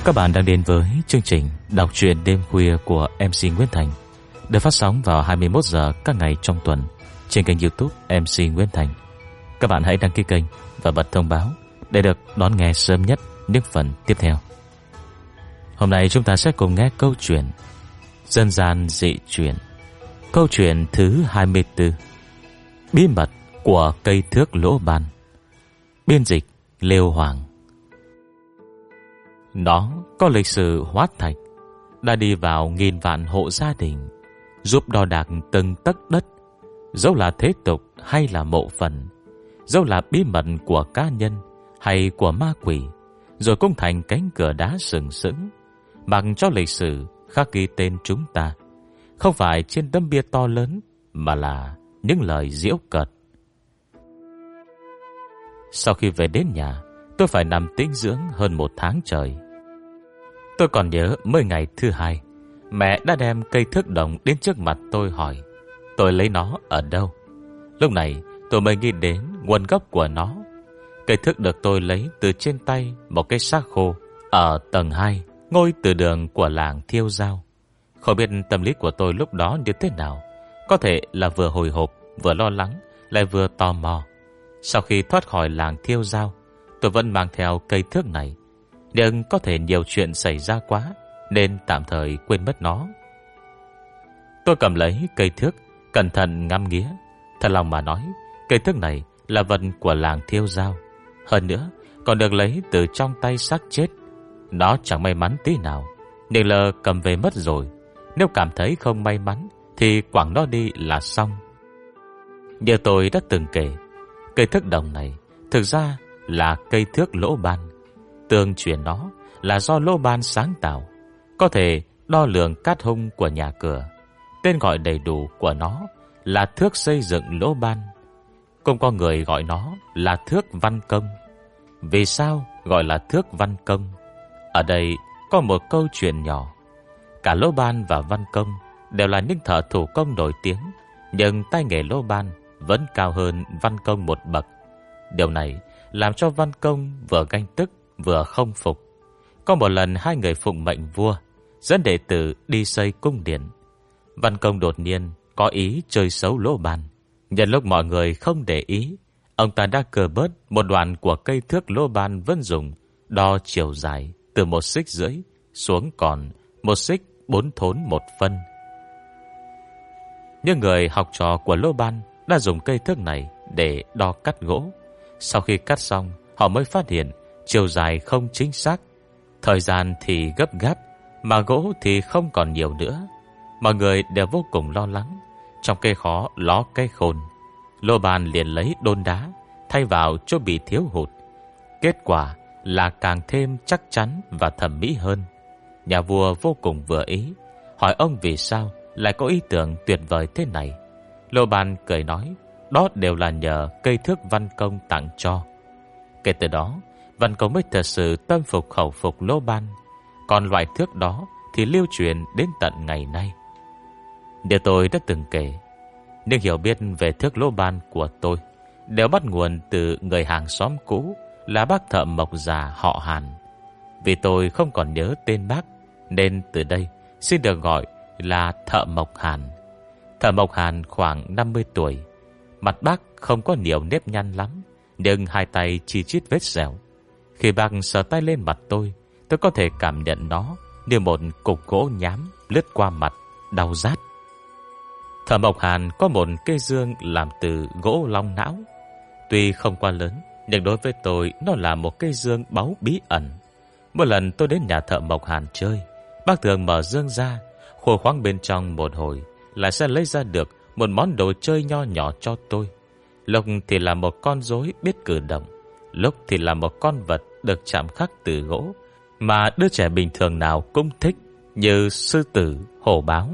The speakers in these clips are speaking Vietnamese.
Các bạn đang đến với chương trình đọc truyện đêm khuya của MC Nguyễn Thành, được phát sóng vào 21 giờ các ngày trong tuần trên kênh YouTube MC Nguyễn Thành. Các bạn hãy đăng ký kênh và bật thông báo để được đón nghe sớm nhất những phần tiếp theo. Hôm nay chúng ta sẽ cùng nghe câu chuyện dân gian dị truyền. Câu chuyện thứ 24: Bí mật của cây thước lỗ ban. Biên dịch Lêu Hoàng. Nó có lịch sử hóa thạch, đã đi vào nghìn vạn hộ gia đình, giúp đo đạc từng tấc đất, dẫu là thế tục hay là mộ phần, dẫu là bí mật của cá nhân hay của ma quỷ, rồi cũng thành cánh cửa đá sừng sững, mặc cho lịch sử khắc ghi tên chúng ta, không phải trên tấm bia to lớn, mà là những lời giễu cợt. Sau khi về đến nhà, tôi phải nằm tĩnh dưỡng hơn 1 tháng trời. Tôi còn nhớ mới ngày thứ 2, mẹ đã đem cây thước đồng đến trước mặt tôi hỏi tôi lấy nó ở đâu. Lúc này tôi mới nghĩ đến nguồn gốc của nó. Cây thước được tôi lấy từ trên tay một cái xác khô ở tầng 2 ngôi từ đường của làng Thiêu Dao. Không biết tâm lý của tôi lúc đó như thế nào, có thể là vừa hồi hộp, vừa lo lắng, lại vừa tò mò. Sau khi thoát khỏi làng Thiêu Dao, tôi vẫn mang theo cây thước này, nhưng có thể nhiều chuyện xảy ra quá nên tạm thời quên mất nó. Tôi cầm lấy cây thước, cẩn thận ngắm nghía. Thật lòng mà nói, cây thước này là vật của làng Thiêu Dao, hơn nữa còn được lấy từ trong tay xác chết. Nó chẳng may mắn tí nào, nhưng lờ cầm về mất rồi. Nếu cảm thấy không may mắn thì quẳng nó đi là xong. Như tôi đã từng kể, cây thước đồng này thực ra là cây thước lỗ ban. Tương truyền nó là do lỗ ban sáng tạo, có thể đo lường cát hung của nhà cửa. Tên gọi đầy đủ của nó là thước xây dựng lỗ ban. Cũng có người gọi nó là thước văn công. Vì sao gọi là thước văn công? Ở đây có một câu chuyện nhỏ. Cả lỗ ban và văn công đều là những thợ thủ công nổi tiếng, nhưng tay nghề lỗ ban vẫn cao hơn văn công một bậc. Điều này làm cho văn công vừa ganh tức vừa không phục. Có một lần hai người phụng mệnh vua dẫn đệ tử đi xây cung điện. Văn công đột nhiên có ý chơi xấu lỗ ban. Nhân lúc mọi người không để ý, ông ta đã cưa bớt một đoạn của cây thước lỗ ban vẫn dùng đo chiều dài từ 1,5 xích xuống còn 1,4 xích 4 thốn 1 phân. Những người học trò của lỗ ban đã dùng cây thước này để đo cắt gỗ. Sau khi cắt xong, họ mới phát hiện chiều dài không chính xác. Thời gian thì gấp gáp, mà gỗ thì không còn nhiều nữa. Mọi người đều vô cùng lo lắng. Trong cây khó ló cây khôn, lỗ ban liền lấy đôn đá thay vào chỗ bị thiếu hụt. Kết quả là càng thêm chắc chắn và thẩm mỹ hơn. Nhà vua vô cùng vừa ý, hỏi ông vì sao lại có ý tưởng tuyệt vời thế này. Lỗ ban cười nói, đó đều là nhờ cây thước văn công tặng cho. Kể từ đó, văn công mới thật sự tâm phục khẩu phục lỗ ban. Còn loại thước đó thì lưu truyền đến tận ngày nay. Như tôi đã từng kể, nhưng hiểu biết về thước lỗ ban của tôi đều bắt nguồn từ người hàng xóm cũ là bác thợ mộc già họ Hàn. Vì tôi không còn nhớ tên bác, nên từ đây xin được gọi là thợ mộc Hàn. Thợ mộc Hàn khoảng 50 tuổi. Mặt bác không có nhiều nếp nhăn lắm, nhưng hai tay chi chít vết sẹo. Khi bác sờ tay lên mặt tôi có thể cảm nhận nó như một cục gỗ nhám lướt qua mặt, đau rát. Thợ mộc Hàn có một cây dương làm từ gỗ long não. Tuy không quá lớn, nhưng đối với tôi nó là một cây dương báu bí ẩn. Mỗi lần tôi đến nhà thợ mộc Hàn chơi, bác thường mở dương ra, khô khoáng bên trong một hồi là sẽ lấy ra được một món đồ chơi nho nhỏ cho tôi. Lúc thì là một con rối biết cử động, lúc thì là một con vật được chạm khắc từ gỗ mà đứa trẻ bình thường nào cũng thích, như sư tử, hổ báo.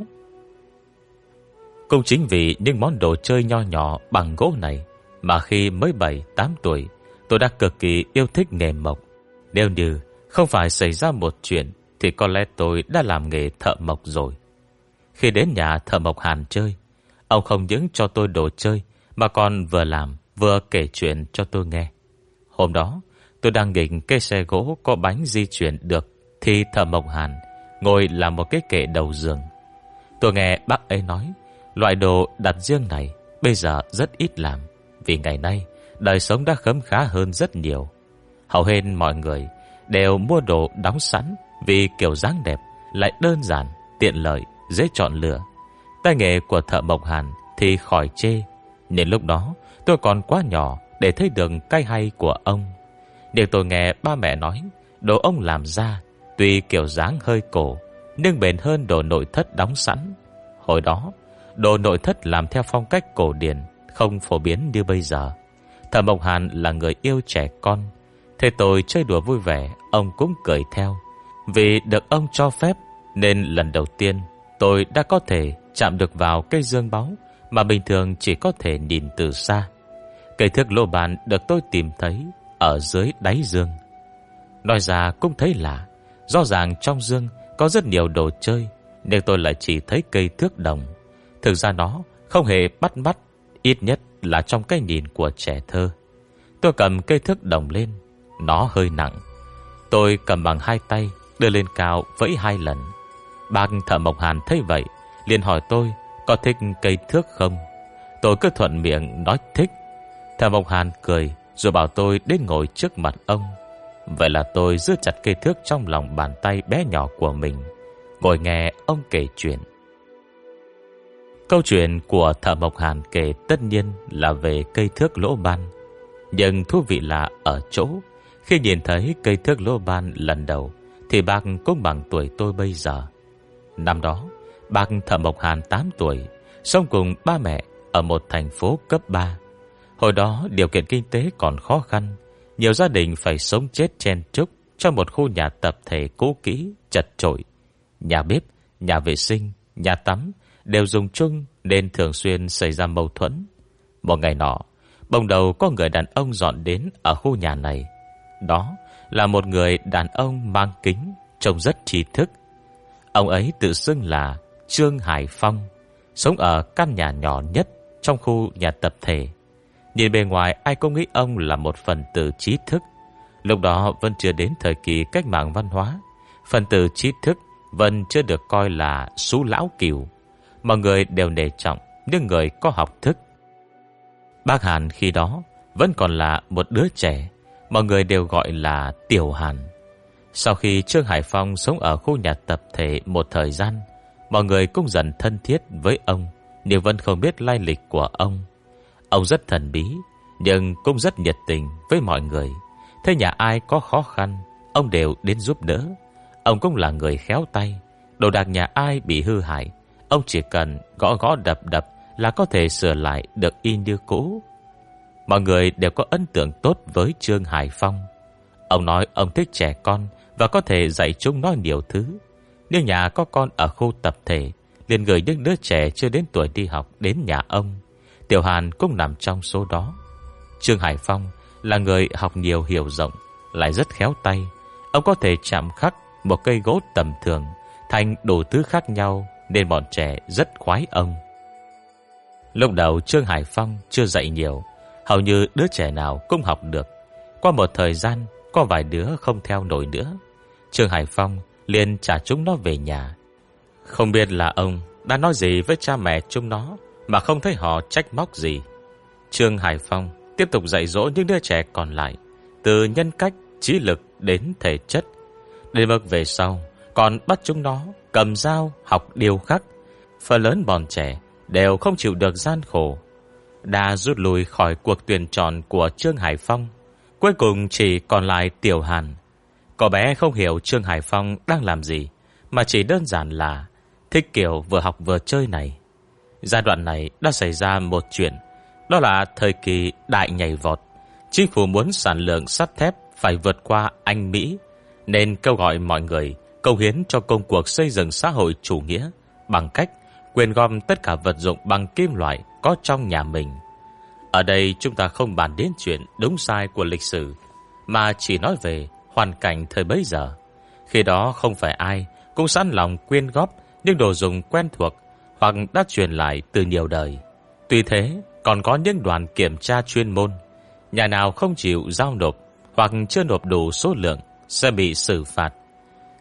Cũng chính vì những món đồ chơi nho nhỏ bằng gỗ này mà khi mới 7-8 tuổi, tôi đã cực kỳ yêu thích nghề mộc. Nếu như không phải xảy ra một chuyện thì có lẽ tôi đã làm nghề thợ mộc rồi. Khi đến nhà thợ mộc Hàn chơi, ông không những cho tôi đồ chơi mà còn vừa làm vừa kể chuyện cho tôi nghe. Hôm đó tôi đang nghịch cây xe gỗ có bánh di chuyển được thì Thợ Mộc Hàn ngồi làm một cái kệ đầu giường. Tôi nghe bác ấy nói loại đồ đặt riêng này bây giờ rất ít làm, vì ngày nay đời sống đã khấm khá hơn rất nhiều. Hầu hết mọi người đều mua đồ đóng sẵn, vì kiểu dáng đẹp lại đơn giản, tiện lợi, dễ chọn lựa. Tay nghề của Thợ Mộc Hàn thì khỏi chê, nên lúc đó tôi còn quá nhỏ để thấy được cái hay của ông. Nhưng tôi nghe ba mẹ nói đồ ông làm ra tuy kiểu dáng hơi cổ, nhưng bền hơn đồ nội thất đóng sẵn. Hồi đó đồ nội thất làm theo phong cách cổ điển, không phổ biến như bây giờ. Thợ Mộc Hàn là người yêu trẻ con, thế tôi chơi đùa vui vẻ, ông cũng cười theo. Vì được ông cho phép nên lần đầu tiên tôi đã có thể chạm được vào cây dương báu mà bình thường chỉ có thể nhìn từ xa. Cây thước lô bàn được tôi tìm thấy ở dưới đáy dương. Nói ra cũng thấy lạ, rõ ràng trong dương có rất nhiều đồ chơi, nhưng tôi lại chỉ thấy cây thước đồng. Thực ra nó không hề bắt mắt, ít nhất là trong cái nhìn của trẻ thơ. Tôi cầm cây thước đồng lên, nó hơi nặng. Tôi cầm bằng hai tay, đưa lên cao vẫy 2 lần. Bác Thợ Mộc Hàn thấy vậy liền hỏi tôi có thích cây thước không. Tôi cứ thuận miệng nói thích. Thợ Mộc Hàn cười rồi bảo tôi đến ngồi trước mặt ông. Vậy là tôi giữ chặt cây thước trong lòng bàn tay bé nhỏ của mình, ngồi nghe ông kể chuyện. Câu chuyện của Thợ Mộc Hàn kể tất nhiên là về cây thước lỗ ban. Nhưng thú vị là ở chỗ khi nhìn thấy cây thước lỗ ban lần đầu thì bác cũng bằng tuổi tôi bây giờ. Năm đó bác Thợ Mộc Hàn 8 tuổi, sống cùng ba mẹ ở một thành phố cấp 3. Hồi đó điều kiện kinh tế còn khó khăn, nhiều gia đình phải sống chết chen chúc trong một khu nhà tập thể cũ kỹ, chật chội. Nhà bếp, nhà vệ sinh, nhà tắm đều dùng chung nên thường xuyên xảy ra mâu thuẫn. Một ngày nọ, bỗng đầu có người đàn ông dọn đến ở khu nhà này. Đó là một người đàn ông mang kính, trông rất trí thức. Ông ấy tự xưng là Trương Hải Phong, sống ở căn nhà nhỏ nhất trong khu nhà tập thể. Nhìn bề ngoài ai cũng nghĩ ông là một phần tử trí thức. Lúc đó vẫn chưa đến thời kỳ cách mạng văn hóa, phần tử trí thức vẫn chưa được coi là sú lão cừu. Mọi người đều nể trọng những người có học thức. Bác Hàn khi đó vẫn còn là một đứa trẻ, mọi người đều gọi là Tiểu Hàn. Sau khi Trương Hải Phong sống ở khu nhà tập thể một thời gian, mọi người cũng dần thân thiết với ông, nhưng vẫn không biết lai lịch của ông. Ông rất thần bí, nhưng cũng rất nhiệt tình với mọi người. Thế nhà ai có khó khăn, ông đều đến giúp đỡ. Ông cũng là người khéo tay, đồ đạc nhà ai bị hư hại, ông chỉ cần gõ gõ đập đập là có thể sửa lại được y như cũ. Mọi người đều có ấn tượng tốt với Trương Hải Phong. Ông nói ông thích trẻ con và có thể dạy chúng nó nhiều thứ. Nếu nhà có con ở khu tập thể, liền gửi những đứa trẻ chưa đến tuổi đi học đến nhà ông. Tiểu Hàn cũng nằm trong số đó. Trương Hải Phong là người học nhiều hiểu rộng, lại rất khéo tay. Ông có thể chạm khắc một cây gỗ tầm thường thành đủ thứ khác nhau, nên bọn trẻ rất khoái ông. Lúc đầu Trương Hải Phong chưa dạy nhiều, hầu như đứa trẻ nào cũng học được. Qua một thời gian, có vài đứa không theo nổi nữa, Trương Hải Phong liền trả chúng nó về nhà. Không biết là ông đã nói gì với cha mẹ chúng nó mà không thấy họ trách móc gì. Trương Hải Phong tiếp tục dạy dỗ những đứa trẻ còn lại, từ nhân cách, trí lực đến thể chất. Đến mức về sau còn bắt chúng nó cầm dao học điêu khắc. Phần lớn bọn trẻ đều không chịu được gian khổ, đã rút lui khỏi cuộc tuyển chọn của Trương Hải Phong. Cuối cùng chỉ còn lại Tiểu Hàn. Cậu bé không hiểu Trương Hải Phong đang làm gì, mà chỉ đơn giản là thích kiểu vừa học vừa chơi này. Giai đoạn này đã xảy ra một chuyện, đó là thời kỳ đại nhảy vọt. Chính phủ muốn sản lượng sắt thép phải vượt qua Anh Mỹ, nên kêu gọi mọi người cống hiến cho công cuộc xây dựng xã hội chủ nghĩa bằng cách quyên gom tất cả vật dụng bằng kim loại có trong nhà mình. Ở đây chúng ta không bàn đến chuyện đúng sai của lịch sử, mà chỉ nói về hoàn cảnh thời bấy giờ. Khi đó không phải ai cũng sẵn lòng quyên góp những đồ dùng quen thuộc hoặc đã truyền lại từ nhiều đời. Tuy thế, còn có những đoàn kiểm tra chuyên môn. Nhà nào không chịu giao nộp hoặc chưa nộp đủ số lượng sẽ bị xử phạt.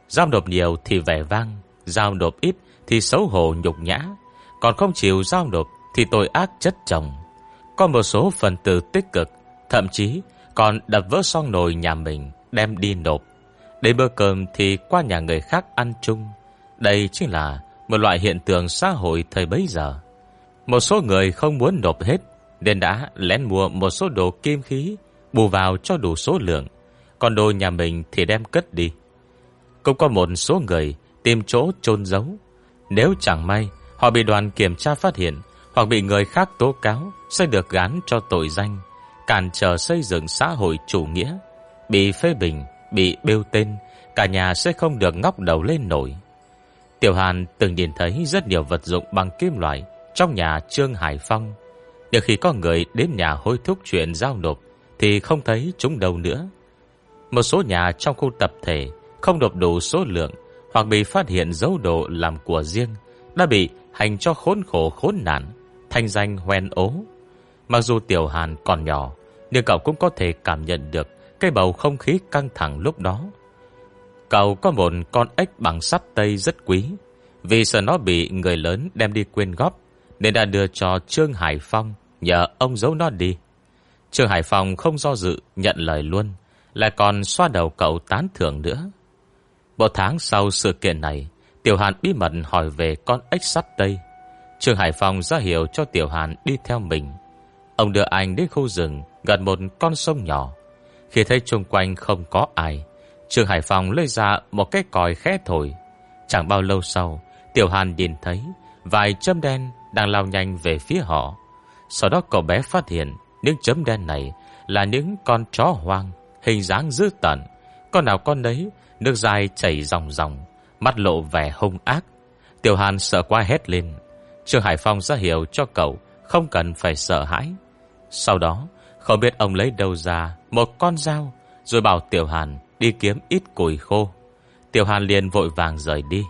Giao nộp nhiều thì vẻ vang, giao nộp ít thì xấu hổ nhục nhã, còn không chịu giao nộp thì tội ác chất chồng. Có một số phần tử tích cực, thậm chí còn đập vỡ xong nồi nhà mình đem đi nộp. Đến bữa cơm thì qua nhà người khác ăn chung. Đây chính là một loại hiện tượng xã hội thời bấy giờ. Một số người không muốn nộp hết nên đã lén mua một số đồ kim khí bù vào cho đủ số lượng, còn đồ nhà mình thì đem cất đi. Cũng có một số người tìm chỗ chôn giấu. Nếu chẳng may họ bị đoàn kiểm tra phát hiện hoặc bị người khác tố cáo, sẽ được gán cho tội danh cản trở xây dựng xã hội chủ nghĩa, bị phê bình, bị bêu tên, cả nhà sẽ không được ngóc đầu lên nổi. Tiểu Hàn từng nhìn thấy rất nhiều vật dụng bằng kim loại trong nhà Trương Hải Phong, nhưng khi có người đến nhà hối thúc chuyện giao nộp thì không thấy chúng đâu nữa. Một số nhà trong khu tập thể không nộp đủ số lượng hoặc bị phát hiện giấu đồ làm của riêng đã bị hành cho khốn khổ khốn nạn, thanh danh hoen ố. Mặc dù Tiểu Hàn còn nhỏ, nhưng cậu cũng có thể cảm nhận được cái bầu không khí căng thẳng lúc đó. Cậu có một con ếch bằng sắt tây rất quý, vì sợ nó bị người lớn đem đi quyên góp nên đã đưa cho Trương Hải Phong nhờ ông giấu nó đi. Trương Hải Phong không do dự nhận lời luôn, lại còn xoa đầu cậu tán thưởng nữa. Một tháng sau sự kiện này, Tiểu Hàn bí mật hỏi về con ếch sắt tây. Trương Hải Phong ra hiệu cho Tiểu Hàn đi theo mình. Ông đưa anh đến khu rừng gần một con sông nhỏ. Khi thấy xung quanh không có ai, Trương Hải Phong lấy ra một cái còi khẽ thổi. Chẳng bao lâu sau, Tiểu Hàn nhìn thấy vài chấm đen đang lao nhanh về phía họ. Sau đó cậu bé phát hiện những chấm đen này là những con chó hoang, hình dáng dữ tợn, con nào con nấy nước dài chảy ròng ròng, mắt lộ vẻ hung ác. Tiểu Hàn sợ quá hét lên. Trương Hải Phong ra hiệu cho cậu không cần phải sợ hãi. Sau đó không biết ông lấy đâu ra một con dao, rồi bảo Tiểu Hàn đi kiếm ít củi khô. Tiểu Hàn liền vội vàng rời đi.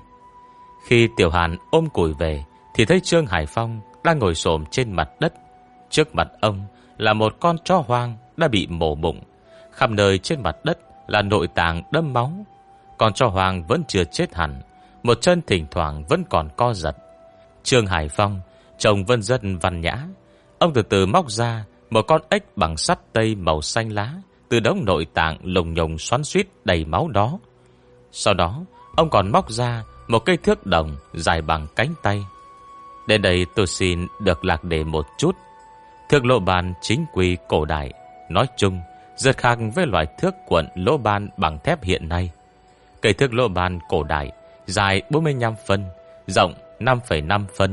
Khi Tiểu Hàn ôm củi về thì thấy Trương Hải Phong đang ngồi xổm trên mặt đất. Trước mặt ông là một con chó hoang đã bị mổ bụng. Khắp nơi trên mặt đất là nội tạng đẫm máu. Con chó hoang vẫn chưa chết hẳn, một chân thỉnh thoảng vẫn còn co giật. Trương Hải Phong trông vẫn rất văn nhã. Ông từ từ móc ra một con ếch bằng sắt tây màu xanh lá từ đống nội tạng lồng nhồng xoắn xuýt đầy máu đó. Sau đó ông còn móc ra một cây thước đồng dài bằng cánh tay. Đến đây tôi xin được lạc đề một chút. Thước lỗ ban chính quy cổ đại nói chung rất khác với loại thước cuộn lỗ ban bằng thép hiện nay. Cây thước lỗ ban cổ đại dài 45 phân, rộng 5,5 phân,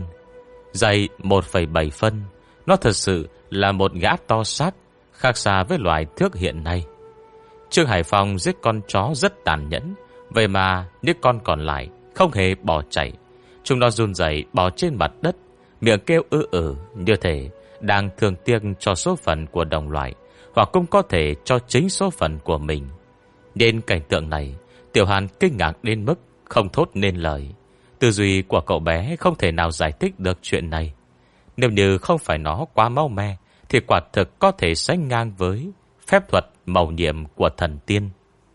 dày 1,7 phân. Nó thật sự là một gã to xác, khác xa với loại thước hiện nay. Trương Hải Phong giết con chó rất tàn nhẫn, vậy mà những con còn lại không hề bỏ chạy. Chúng nó run rẩy bò trên mặt đất, miệng kêu như thể đang thương tiếc cho số phận của đồng loại, hoặc cũng có thể cho chính số phận của mình. Nên cảnh tượng này, Tiểu Hàn kinh ngạc đến mức không thốt nên lời. Tư duy của cậu bé không thể nào giải thích được chuyện này. Nếu như không phải nó quá máu me thì quả thực có thể sánh ngang với phép thuật mầu nhiệm của thần tiên.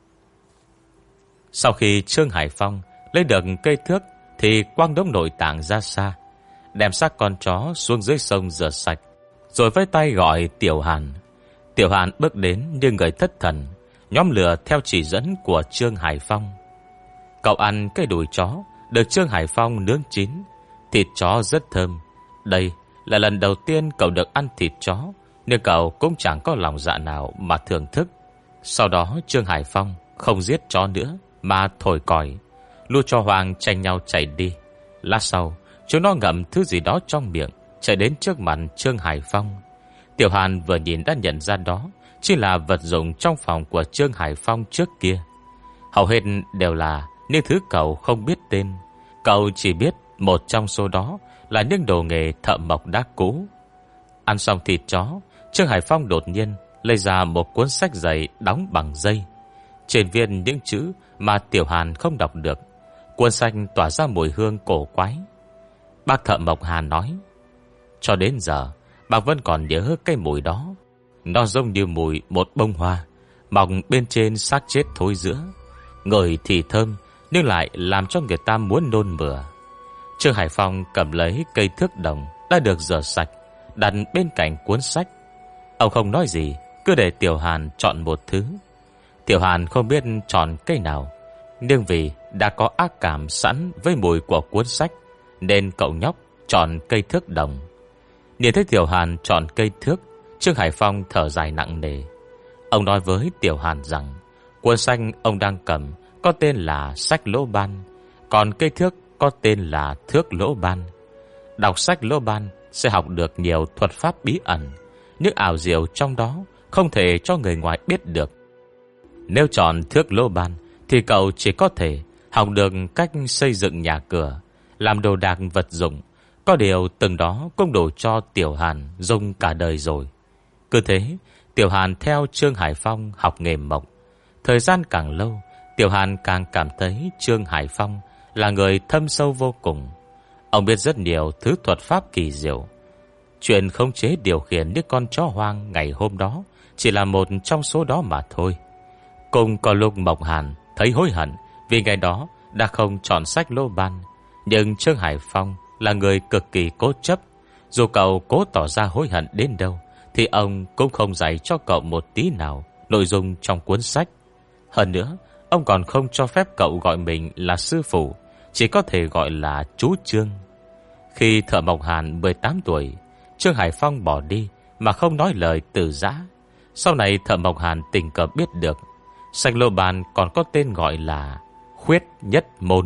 Sau khi Trương Hải Phong lấy được cây thước thì quăng đống nội tạng ra xa, đem xác con chó xuống dưới sông rửa sạch, rồi với tay gọi Tiểu Hàn. Tiểu Hàn bước đến như người thất thần, nhóm lửa theo chỉ dẫn của Trương Hải Phong. Cậu ăn cái đùi chó được Trương Hải Phong nướng chín. Thịt chó rất thơm. Đây là lần đầu tiên cậu được ăn thịt chó, nhưng cậu cũng chẳng có lòng dạ nào mà thưởng thức. Sau đó Trương Hải Phong không giết chó nữa mà thổi còi, lũ chó hoang tranh nhau chạy đi. Lát sau, chúng nó ngậm thứ gì đó trong miệng, chạy đến trước mặt Trương Hải Phong. Tiểu Hàn vừa nhìn đã nhận ra đó chỉ là vật dụng trong phòng của Trương Hải Phong trước kia. Hầu hết đều là những thứ cậu không biết tên. Cậu chỉ biết một trong số đó là những đồ nghề thợ mộc đá cũ. Ăn xong thịt chó, Trương Hải Phong đột nhiên lấy ra một cuốn sách dày đóng bằng dây. Trên viên những chữ mà Tiểu Hàn không đọc được. Cuốn sách tỏa ra mùi hương cổ quái. Bác thợ mộc Hàn nói: cho đến giờ bác vẫn còn nhớ cái mùi đó. Nó giống như mùi một bông hoa mọc bên trên xác chết thối rữa. Ngửi thì thơm, nhưng lại làm cho người ta muốn nôn mửa. Trương Hải Phong cầm lấy cây thước đồng đã được rửa sạch, đặt bên cạnh cuốn sách. Ông không nói gì, cứ để Tiểu Hàn chọn một thứ. Tiểu Hàn không biết chọn cây nào, nhưng vì đã có ác cảm sẵn với mùi của cuốn sách, nên cậu nhóc chọn cây thước đồng. Nhìn thấy Tiểu Hàn chọn cây thước, Trương Hải Phong thở dài nặng nề. Ông nói với Tiểu Hàn rằng cuốn sách ông đang cầm có tên là sách lỗ ban, còn cây thước có tên là thước lỗ ban. Đọc sách lỗ ban sẽ học được nhiều thuật pháp bí ẩn, những ảo diệu trong đó không thể cho người ngoài biết được. Nếu chọn thước lỗ ban thì cậu chỉ có thể học được cách xây dựng nhà cửa, làm đồ đạc vật dụng. Có điều từng đó cũng đủ cho Tiểu Hàn dùng cả đời rồi. Cứ thế Tiểu Hàn theo Trương Hải Phong học nghề mộc. Thời gian càng lâu, Tiểu Hàn càng cảm thấy Trương Hải Phong là người thâm sâu vô cùng. Ông biết rất nhiều thứ thuật pháp kỳ diệu. Chuyện khống chế điều khiển những con chó hoang ngày hôm đó chỉ là một trong số đó mà thôi. Cùng có lúc Mộc Hàn thấy hối hận vì ngày đó đã không chọn sách lô ban. Nhưng Trương Hải Phong là người cực kỳ cố chấp. Dù cậu cố tỏ ra hối hận đến đâu thì ông cũng không dạy cho cậu một tí nào nội dung trong cuốn sách. Hơn nữa, ông còn không cho phép cậu gọi mình là sư phụ, chỉ có thể gọi là chú Trương. Khi Thợ Mộc Hàn 18 tuổi, Trương Hải Phong bỏ đi mà không nói lời từ giã. Sau này Thợ Mộc Hàn tình cờ biết được sách lô ban còn có tên gọi là Khuyết Nhất Môn.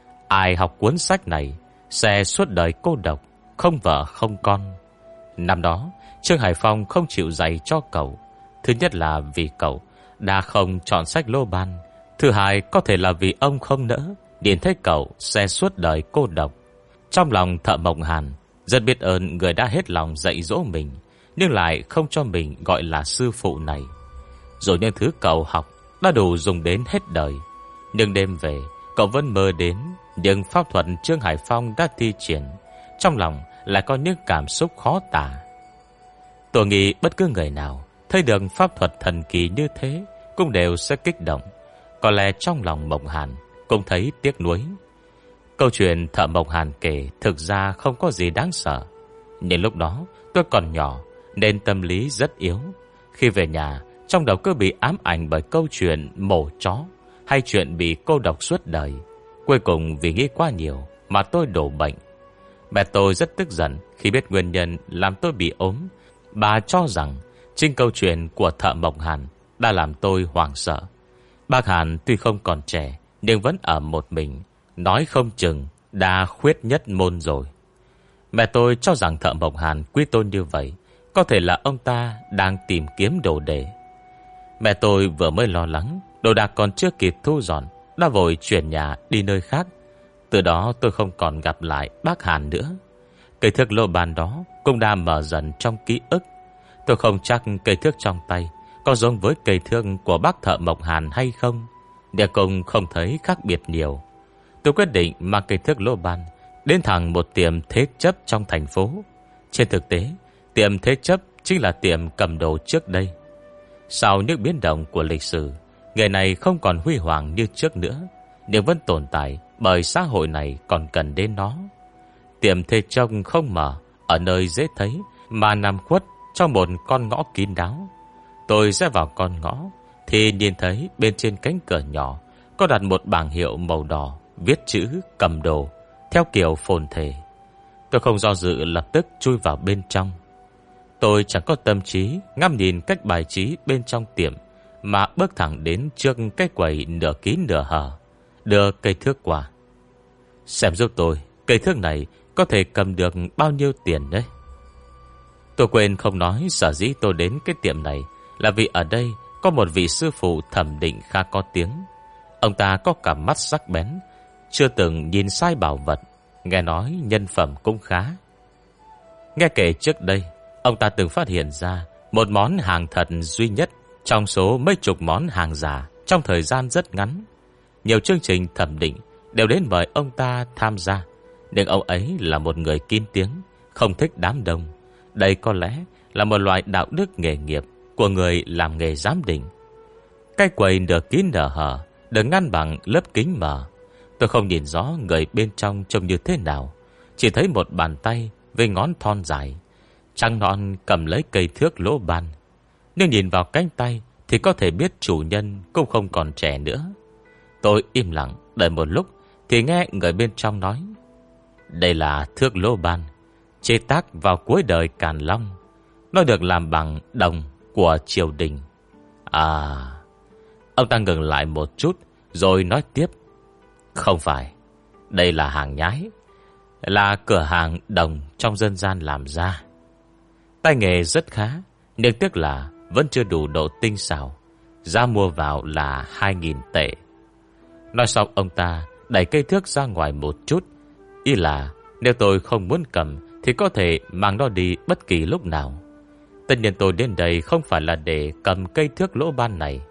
Ai học cuốn sách này sẽ suốt đời cô độc, không vợ không con. Năm đó Trương Hải Phong không chịu dạy cho cậu. Thứ nhất là vì cậu đã không chọn sách lô ban. Thứ hai có thể là vì ông không nỡ nhìn thấy cậu sẽ suốt đời cô độc. Trong lòng Thợ Mộc Hàn rất biết ơn người đã hết lòng dạy dỗ mình, nhưng lại không cho mình gọi là sư phụ này. Rồi những thứ cậu học đã đủ dùng đến hết đời. Nhưng đêm về cậu vẫn mơ đến những pháp thuật Trương Hải Phong đã thi triển. Trong lòng lại có những cảm xúc khó tả. Tôi nghĩ bất cứ người nào thấy được pháp thuật thần kỳ như thế cũng đều sẽ kích động. Có lẽ trong lòng Mộc Hàn cũng thấy tiếc nuối. Câu chuyện Thợ Mộc Hàn kể thực ra không có gì đáng sợ. Nhưng lúc đó tôi còn nhỏ nên tâm lý rất yếu. Khi về nhà, trong đầu cứ bị ám ảnh bởi câu chuyện mổ chó hay chuyện bị cô độc suốt đời. Cuối cùng vì nghĩ quá nhiều mà tôi đổ bệnh. Mẹ tôi rất tức giận khi biết nguyên nhân làm tôi bị ốm. Bà cho rằng chính câu chuyện của Thợ Mộc Hàn đã làm tôi hoảng sợ. Bác Hàn tuy không còn trẻ nhưng vẫn ở một mình, nói không chừng đã khuyết nhất môn rồi. Mẹ tôi cho rằng Thợ Mộc Hàn quý tôn như vậy có thể là ông ta đang tìm kiếm đồ để. Mẹ tôi vừa mới lo lắng đồ đạc còn chưa kịp thu dọn đã vội chuyển nhà đi nơi khác. Từ đó tôi không còn gặp lại bác Hàn nữa. Cây thước lô ban đó cũng đã mở dần trong ký ức. Tôi không chắc cây thước trong tay có giống với cây thước của bác Thợ Mộc Hàn hay không. Địa cùng không thấy khác biệt nhiều. Tôi quyết định mang cây thước lô ban đến thẳng một tiệm thế chấp trong thành phố. Trên thực tế, tiệm thế chấp chính là tiệm cầm đồ trước đây. Sau những biến động của lịch sử, nghề này không còn huy hoàng như trước nữa, nhưng vẫn tồn tại bởi xã hội này còn cần đến nó. Tiệm thế chấp không mở ở nơi dễ thấy mà nằm khuất trong một con ngõ kín đáo. Tôi sẽ vào con ngõ thì nhìn thấy bên trên cánh cửa nhỏ có đặt một bảng hiệu màu đỏ viết chữ cầm đồ theo kiểu phồn thể. Tôi không do dự lập tức chui vào bên trong. Tôi chẳng có tâm trí ngắm nhìn cách bài trí bên trong tiệm mà bước thẳng đến trước cái quầy nửa kín nửa hở, đưa cây thước qua. Xem giúp tôi, cây thước này có thể cầm được bao nhiêu tiền đấy? Tôi quên không nói sở dĩ tôi đến cái tiệm này là vì ở đây có một vị sư phụ thẩm định khá có tiếng. Ông ta có cả mắt sắc bén, chưa từng nhìn sai bảo vật, nghe nói nhân phẩm cũng khá. Nghe kể trước đây, ông ta từng phát hiện ra một món hàng thật duy nhất trong số mấy chục món hàng giả trong thời gian rất ngắn. Nhiều chương trình thẩm định đều đến mời ông ta tham gia, nhưng ông ấy là một người kín tiếng, không thích đám đông. Đây có lẽ là một loại đạo đức nghề nghiệp của người làm nghề giám định. Cái quầy nửa kín nửa hở được ngăn bằng lớp kính mờ. Tôi không nhìn rõ người bên trong trông như thế nào, chỉ thấy một bàn tay với ngón thon dài trắng nõn cầm lấy cây thước lỗ ban. Nhưng nhìn vào cánh tay thì có thể biết chủ nhân cũng không còn trẻ nữa. Tôi im lặng đợi một lúc thì nghe người bên trong nói: đây là thước lỗ ban, chế tác vào cuối đời Càn Long. Nó được làm bằng đồng của triều đình. À. Ông ta ngừng lại một chút rồi nói tiếp: không phải, đây là hàng nhái, là cửa hàng đồng trong dân gian làm ra. Tay nghề rất khá, nhưng tiếc là vẫn chưa đủ độ tinh xảo. Giá mua vào là 2.000 tệ. Nói xong ông ta đẩy cây thước ra ngoài một chút, ý là nếu tôi không muốn cầm thì có thể mang nó đi bất kỳ lúc nào. Tất nhiên tôi đến đây không phải là để cầm cây thước lỗ ban này.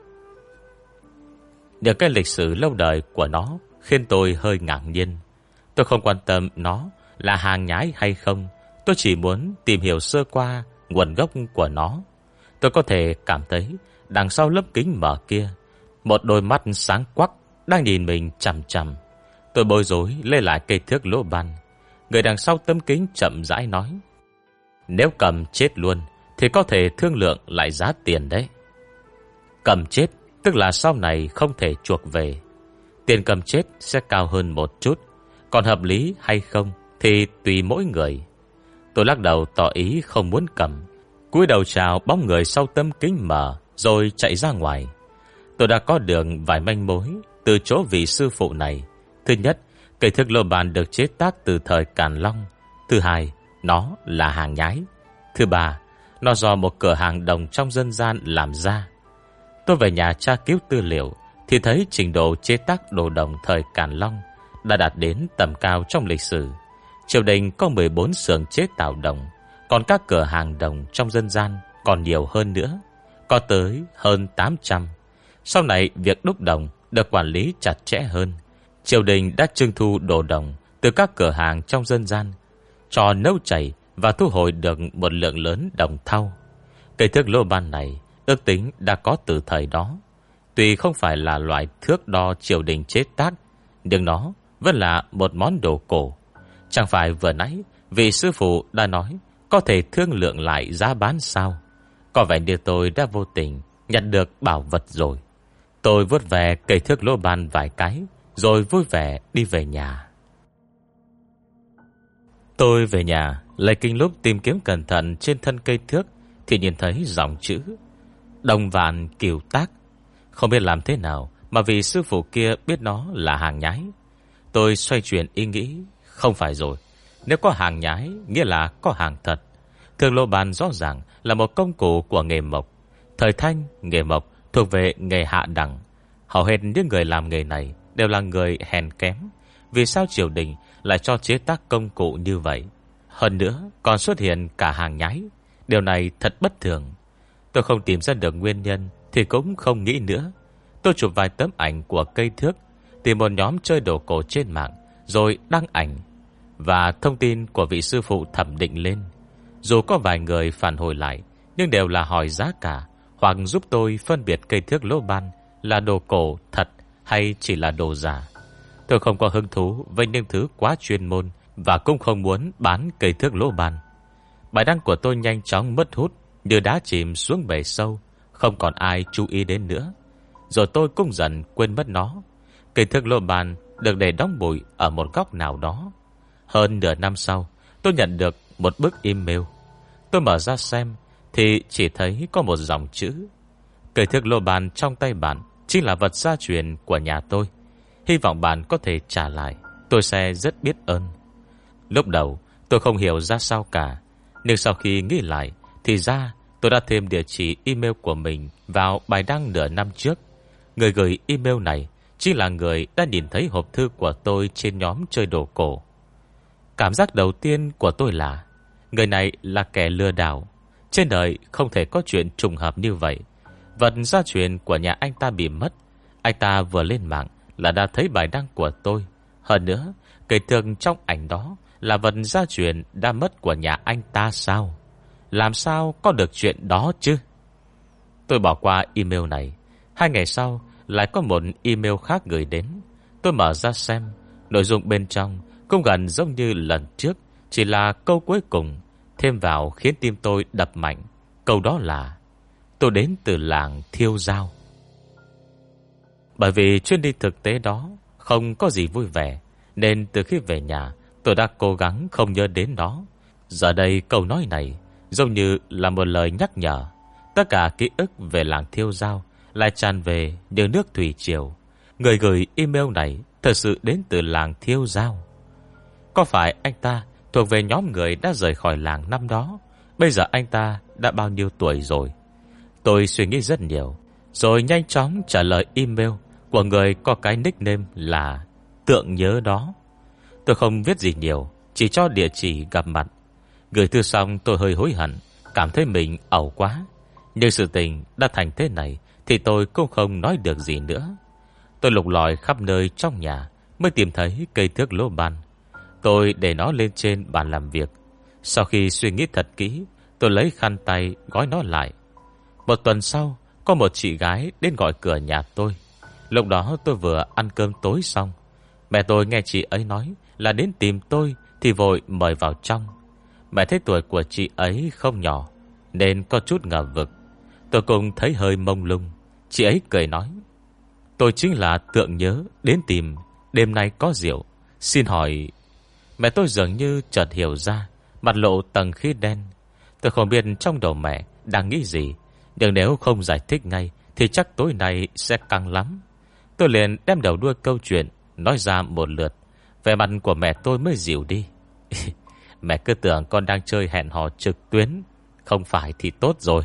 Nhờ cái lịch sử lâu đời của nó khiến tôi hơi ngạc nhiên. Tôi không quan tâm nó là hàng nhái hay không, tôi chỉ muốn tìm hiểu sơ qua nguồn gốc của nó. Tôi có thể cảm thấy đằng sau lớp kính mở kia, một đôi mắt sáng quắc đang nhìn mình chằm chằm. Tôi bối rối lấy lại cây thước lỗ ban. Người đằng sau tấm kính chậm rãi nói: nếu cầm chết luôn thì có thể thương lượng lại giá tiền đấy. Cầm chết tức là sau này không thể chuộc về. Tiền cầm chết sẽ cao hơn một chút, còn hợp lý hay không thì tùy mỗi người. Tôi lắc đầu tỏ ý không muốn cầm, cúi đầu chào bóng người sau tấm kính mở rồi chạy ra ngoài. Tôi đã có được vài manh mối từ chỗ vị sư phụ này. Thứ nhất, cây thước lỗ ban được chế tác từ thời Càn Long. Thứ hai, nó là hàng nhái. Thứ ba, nó do một cửa hàng đồng trong dân gian làm ra. Tôi về nhà tra cứu tư liệu thì thấy trình độ chế tác đồ đồng thời Càn Long đã đạt đến tầm cao trong lịch sử. Triều đình có 14 xưởng chế tạo đồng, còn các cửa hàng đồng trong dân gian còn nhiều hơn nữa, có tới hơn 800. Sau này việc đúc đồng được quản lý chặt chẽ hơn. Triều đình đã trưng thu đồ đồng từ các cửa hàng trong dân gian, cho nấu chảy và thu hồi được một lượng lớn đồng thau. Cây thước lỗ ban này ước tính đã có từ thời đó. Tuy không phải là loại thước đo triều đình chế tác, nhưng nó vẫn là một món đồ cổ. Chẳng phải vừa nãy vị sư phụ đã nói có thể thương lượng lại giá bán sao? Có vẻ như tôi đã vô tình nhận được bảo vật rồi. Tôi vuốt về cây thước lỗ ban vài cái rồi vui vẻ đi về nhà. Tôi về nhà lấy kinh lúp tìm kiếm cẩn thận trên thân cây thước thì nhìn thấy dòng chữ Đồng Vạn Kiều Tác. Không biết làm thế nào mà vì sư phụ kia biết nó là hàng nhái. Tôi xoay chuyển ý nghĩ, không phải rồi, nếu có hàng nhái nghĩa là có hàng thật. Thước lỗ ban rõ ràng là một công cụ của nghề mộc. Thời Thanh, nghề mộc thuộc về nghề hạ đẳng. Hầu hết những người làm nghề này đều là người hèn kém. Vì sao triều đình lại cho chế tác công cụ như vậy? Hơn nữa còn xuất hiện cả hàng nhái. Điều này thật bất thường. Tôi không tìm ra được nguyên nhân thì cũng không nghĩ nữa. Tôi chụp vài tấm ảnh của cây thước, tìm một nhóm chơi đồ cổ trên mạng, rồi đăng ảnh và thông tin của vị sư phụ thẩm định lên. Dù có vài người phản hồi lại, nhưng đều là hỏi giá cả hoặc giúp tôi phân biệt cây thước lỗ ban là đồ cổ thật hay chỉ là đồ giả. Tôi không có hứng thú với những thứ quá chuyên môn và cũng không muốn bán cây thước lỗ ban. Bài đăng của tôi nhanh chóng mất hút như đá chìm xuống bể sâu, không còn ai chú ý đến nữa. Rồi tôi cũng dần quên mất nó. Cây thước lỗ ban được để đóng bụi ở một góc nào đó. Hơn nửa năm sau, tôi nhận được một bức email. Tôi mở ra xem thì chỉ thấy có một dòng chữ: cây thước lỗ ban trong tay bạn chính là vật gia truyền của nhà tôi. Hy vọng bạn có thể trả lại, tôi sẽ rất biết ơn. Lúc đầu tôi không hiểu ra sao cả, nhưng sau khi nghĩ lại thì ra tôi đã thêm địa chỉ email của mình vào bài đăng nửa năm trước. Người gửi email này chính là người đã nhìn thấy hộp thư của tôi trên nhóm chơi đồ cổ. Cảm giác đầu tiên của tôi là người này là kẻ lừa đảo. Trên đời không thể có chuyện trùng hợp như vậy. Vật gia truyền của nhà anh ta bị mất. Anh ta vừa lên mạng là đã thấy bài đăng của tôi. Hơn nữa, cây thước trong ảnh đó là vật gia truyền đã mất của nhà anh ta sao? Làm sao có được chuyện đó chứ? Tôi bỏ qua email này. 2 ngày sau lại có một email khác gửi đến. Tôi mở ra xem. Nội dung bên trong cũng gần giống như lần trước, chỉ là câu cuối cùng thêm vào khiến tim tôi đập mạnh. Câu đó là: tôi đến từ làng Thiêu Giao. Bởi vì chuyến đi thực tế đó không có gì vui vẻ, nên từ khi về nhà tôi đã cố gắng không nhớ đến nó. Giờ đây câu nói này giống như là một lời nhắc nhở. Tất cả ký ức về làng Thiêu Giao lại tràn về như nước thủy triều. Người gửi email này thật sự đến từ làng Thiêu Giao. Có phải anh ta thuộc về nhóm người đã rời khỏi làng năm đó? Bây giờ anh ta đã bao nhiêu tuổi rồi? Tôi suy nghĩ rất nhiều, rồi nhanh chóng trả lời email của người có cái nickname là Tượng Nhớ đó. Tôi không viết gì nhiều, chỉ cho địa chỉ gặp mặt. Gửi thư xong tôi hơi hối hận, cảm thấy mình ẩu quá. Nhưng sự tình đã thành thế này thì tôi cũng không nói được gì nữa. Tôi lục lọi khắp nơi trong nhà mới tìm thấy cây thước lô ban. Tôi để nó lên trên bàn làm việc. Sau khi suy nghĩ thật kỹ, tôi lấy khăn tay gói nó lại. Một tuần sau, có một chị gái đến gọi cửa nhà tôi. Lúc đó tôi vừa ăn cơm tối xong. Mẹ tôi nghe chị ấy nói là đến tìm tôi thì vội mời vào trong. Mẹ thấy tuổi của chị ấy không nhỏ nên có chút ngờ vực. Tôi cũng thấy hơi mông lung. Chị ấy cười nói: tôi chính là Tượng Nhớ đến tìm, đêm nay có rượu, xin hỏi. Mẹ tôi dường như chợt hiểu ra, mặt lộ tầng khí đen. Tôi không biết trong đầu mẹ đang nghĩ gì, nhưng nếu không giải thích ngay thì chắc tối nay sẽ căng lắm. Tôi liền đem đầu đuôi câu chuyện nói ra một lượt. Vẻ mặt của mẹ tôi mới dịu đi. Mẹ cứ tưởng con đang chơi hẹn hò trực tuyến, không phải thì tốt rồi.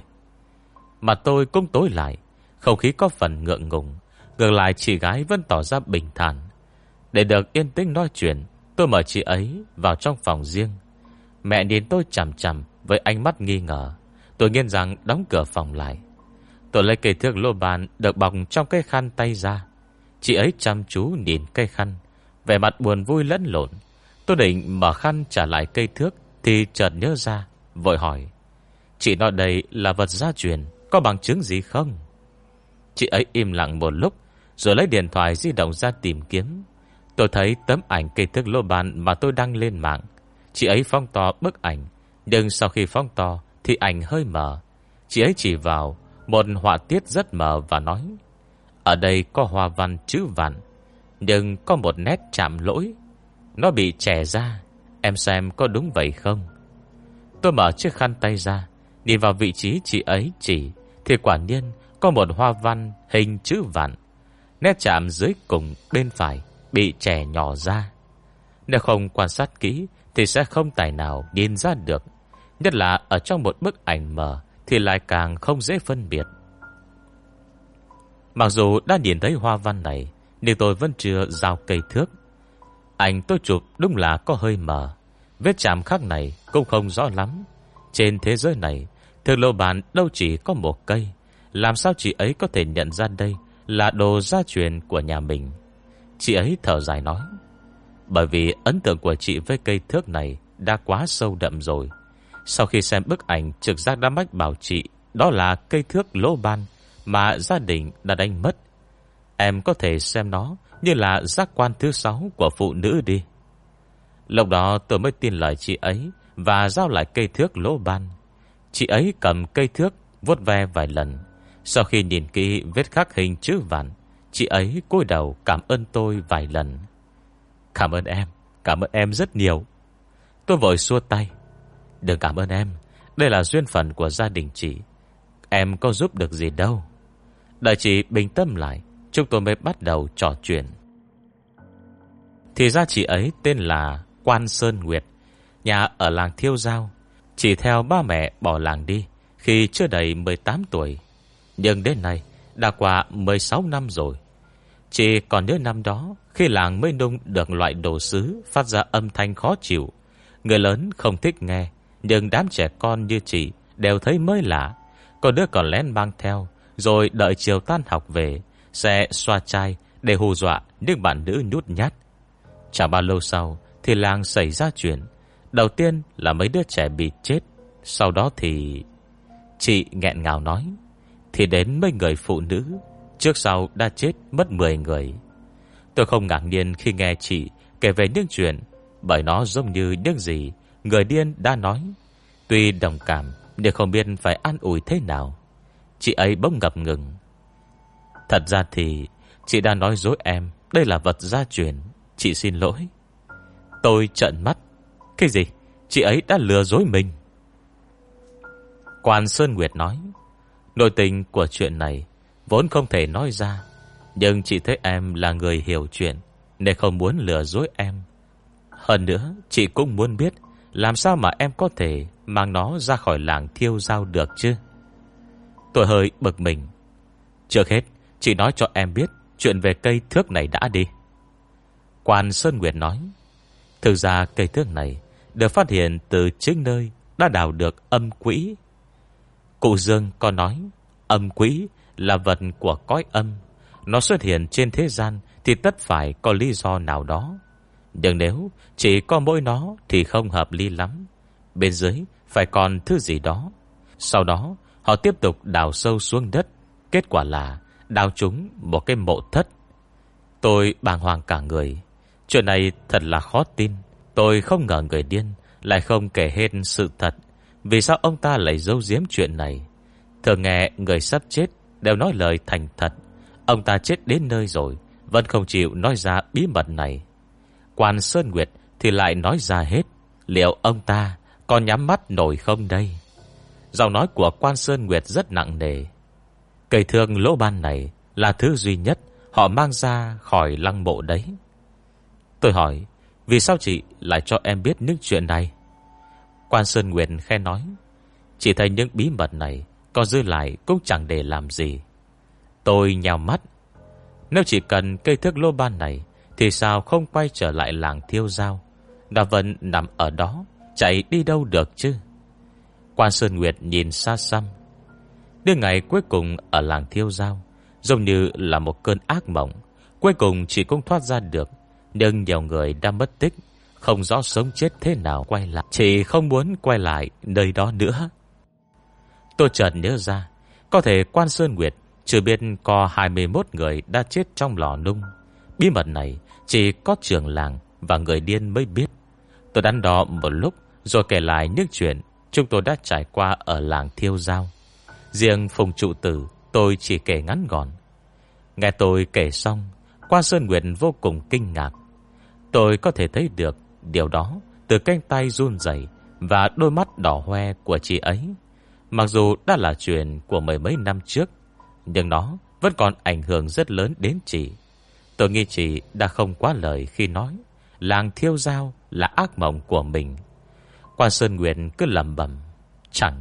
Mà tôi cũng tối lại, không khí có phần ngượng ngùng. Ngược lại chị gái vẫn tỏ ra bình thản. Để được yên tĩnh nói chuyện, tôi mời chị ấy vào trong phòng riêng. Mẹ nhìn tôi chằm chằm với ánh mắt nghi ngờ. Tôi nghiến rằng đóng cửa phòng lại. Tôi lấy cây thước lô ban được bọc trong cái khăn tay ra. Chị ấy chăm chú nhìn cây khăn, vẻ mặt buồn vui lẫn lộn. Tôi định mở khăn trả lại cây thước thì chợt nhớ ra, vội hỏi: chị nói đây là vật gia truyền, có bằng chứng gì không? Chị ấy im lặng một lúc, rồi lấy điện thoại di động ra tìm kiếm. Tôi thấy tấm ảnh cây thước lô ban mà tôi đăng lên mạng. Chị ấy phóng to bức ảnh, nhưng sau khi phóng to thì ảnh hơi mờ. Chị ấy chỉ vào một họa tiết rất mờ và nói: ở đây có hoa văn chữ vạn, nhưng có một nét chạm lỗi, nó bị chẻ ra. Em xem có đúng vậy không? Tôi mở chiếc khăn tay ra, nhìn vào vị trí chị ấy chỉ, thì quả nhiên có một hoa văn hình chữ vạn. Nét chạm dưới cùng bên phải bị chẻ nhỏ ra. Nếu không quan sát kỹ thì sẽ không tài nào nhìn ra được. Nhất là ở trong một bức ảnh mờ thì lại càng không dễ phân biệt. Mặc dù đã nhìn thấy hoa văn này, nhưng tôi vẫn chưa giao cây thước. Ảnh tôi chụp đúng là có hơi mờ. Vết chạm khắc này cũng không rõ lắm. Trên thế giới này, thước lô ban đâu chỉ có một cây. Làm sao chị ấy có thể nhận ra đây là đồ gia truyền của nhà mình? Chị ấy thở dài nói: bởi vì ấn tượng của chị với cây thước này đã quá sâu đậm rồi. Sau khi xem bức ảnh, trực giác đã mách bảo chị đó là cây thước lô ban mà gia đình đã đánh mất. Em có thể xem nó như là giác quan thứ 6 của phụ nữ đi. Lúc đó tôi mới tin lời chị ấy và giao lại cây thước lô ban. Chị ấy cầm cây thước vuốt ve vài lần. Sau khi nhìn kỹ vết khắc hình chữ vạn, chị ấy cúi đầu cảm ơn tôi vài lần. Cảm ơn em rất nhiều. Tôi vội xua tay: đừng cảm ơn em, đây là duyên phận của gia đình chị. Em có giúp được gì đâu. Đợi chị bình tâm lại, chúng tôi mới bắt đầu trò chuyện. Thì ra chị ấy tên là Quan Sơn Nguyệt, nhà ở làng Thiêu Giao. Chỉ theo ba mẹ bỏ làng đi khi chưa đầy 18 tuổi. Nhưng đến nay đã qua 16 năm rồi. Chị còn nhớ năm đó, khi làng mới nung được loại đồ sứ phát ra âm thanh khó chịu. Người lớn không thích nghe, nhưng đám trẻ con như chị đều thấy mới lạ. Có đứa còn lén mang theo, rồi đợi chiều tan học về sẽ xoa chai để hù dọa những bạn nữ nhút nhát. Chẳng bao lâu sau thì làng xảy ra chuyện. Đầu tiên là mấy đứa trẻ bị chết. Sau đó thì... Chị nghẹn ngào nói: thì đến mấy người phụ nữ, trước sau đã chết mất 10 người. Tôi không ngạc nhiên khi nghe chị kể về những chuyện, bởi nó giống như những gì người điên đã nói. Tuy đồng cảm, nhưng không biết phải an ủi thế nào. Chị ấy bỗng ngập ngừng. Thật ra thì chị đã nói dối em. Đây là vật gia truyền. Chị xin lỗi. Tôi trợn mắt. Cái gì? Chị ấy đã lừa dối mình? Quan Sơn Nguyệt nói, nội tình của chuyện này vốn không thể nói ra, nhưng chị thấy em là người hiểu chuyện, nên không muốn lừa dối em. Hơn nữa, chị cũng muốn biết làm sao mà em có thể mang nó ra khỏi làng Thiêu Giao được chứ. Tôi hơi bực mình. Trước hết, chị nói cho em biết chuyện về cây thước này đã đi. Quan Sơn Nguyệt nói, thực ra cây thước này được phát hiện từ chính nơi đã đào được âm quỹ. Cụ Dương có nói âm quỹ là vật của cõi âm. Nó xuất hiện trên thế gian thì tất phải có lý do nào đó. Nhưng nếu chỉ có mỗi nó thì không hợp lý lắm. Bên dưới phải còn thứ gì đó. Sau đó họ tiếp tục đào sâu xuống đất. Kết quả là đào trúng một cái mộ thất. Tôi bàng hoàng cả người. Chuyện này thật là khó tin. Tôi không ngờ người điên lại không kể hết sự thật. Vì sao ông ta lại giấu giếm chuyện này? Thường nghe người sắp chết đều nói lời thành thật. Ông ta chết đến nơi rồi vẫn không chịu nói ra bí mật này. Quan Sơn Nguyệt thì lại nói ra hết. Liệu ông ta còn nhắm mắt nổi không đây? Giọng nói của Quan Sơn Nguyệt rất nặng nề. Cây thương lỗ ban này là thứ duy nhất họ mang ra khỏi lăng mộ đấy. Tôi hỏi, vì sao chị lại cho em biết những chuyện này? Quan Sơn Nguyệt khẽ nói, chỉ thấy những bí mật này có giữ lại cũng chẳng để làm gì. Tôi nhào mắt. Nếu chỉ cần cây thước lô ban này thì sao không quay trở lại làng Thiêu Giao? Đã vẫn nằm ở đó, chạy đi đâu được chứ? Quan Sơn Nguyệt nhìn xa xăm. Đến ngày cuối cùng ở làng Thiêu Giao giống như là một cơn ác mộng. Cuối cùng chỉ cũng thoát ra được. Nhưng nhiều người đã mất tích, không rõ sống chết thế nào quay lại, chỉ không muốn quay lại nơi đó nữa. Tôi chợt nhớ ra, có thể Quan Sơn Nguyệt chưa biết có 21 người đã chết trong lò nung. Bí mật này chỉ có trưởng làng và người điên mới biết. Tôi đắn đo một lúc rồi kể lại những chuyện chúng tôi đã trải qua ở làng Thiêu Giao. Riêng Phùng trụ tử tôi chỉ kể ngắn gọn. Nghe tôi kể xong, Quan Sơn Nguyệt vô cùng kinh ngạc. Tôi có thể thấy được điều đó từ cánh tay run rẩy và đôi mắt đỏ hoe của chị ấy. Mặc dù đã là chuyện của mười mấy năm trước, nhưng nó vẫn còn ảnh hưởng rất lớn đến chị. Tôi nghĩ chị đã không quá lời khi nói làng Thiêu Giao là ác mộng của mình. Quan Sơn Nguyệt cứ lẩm bẩm, chẳng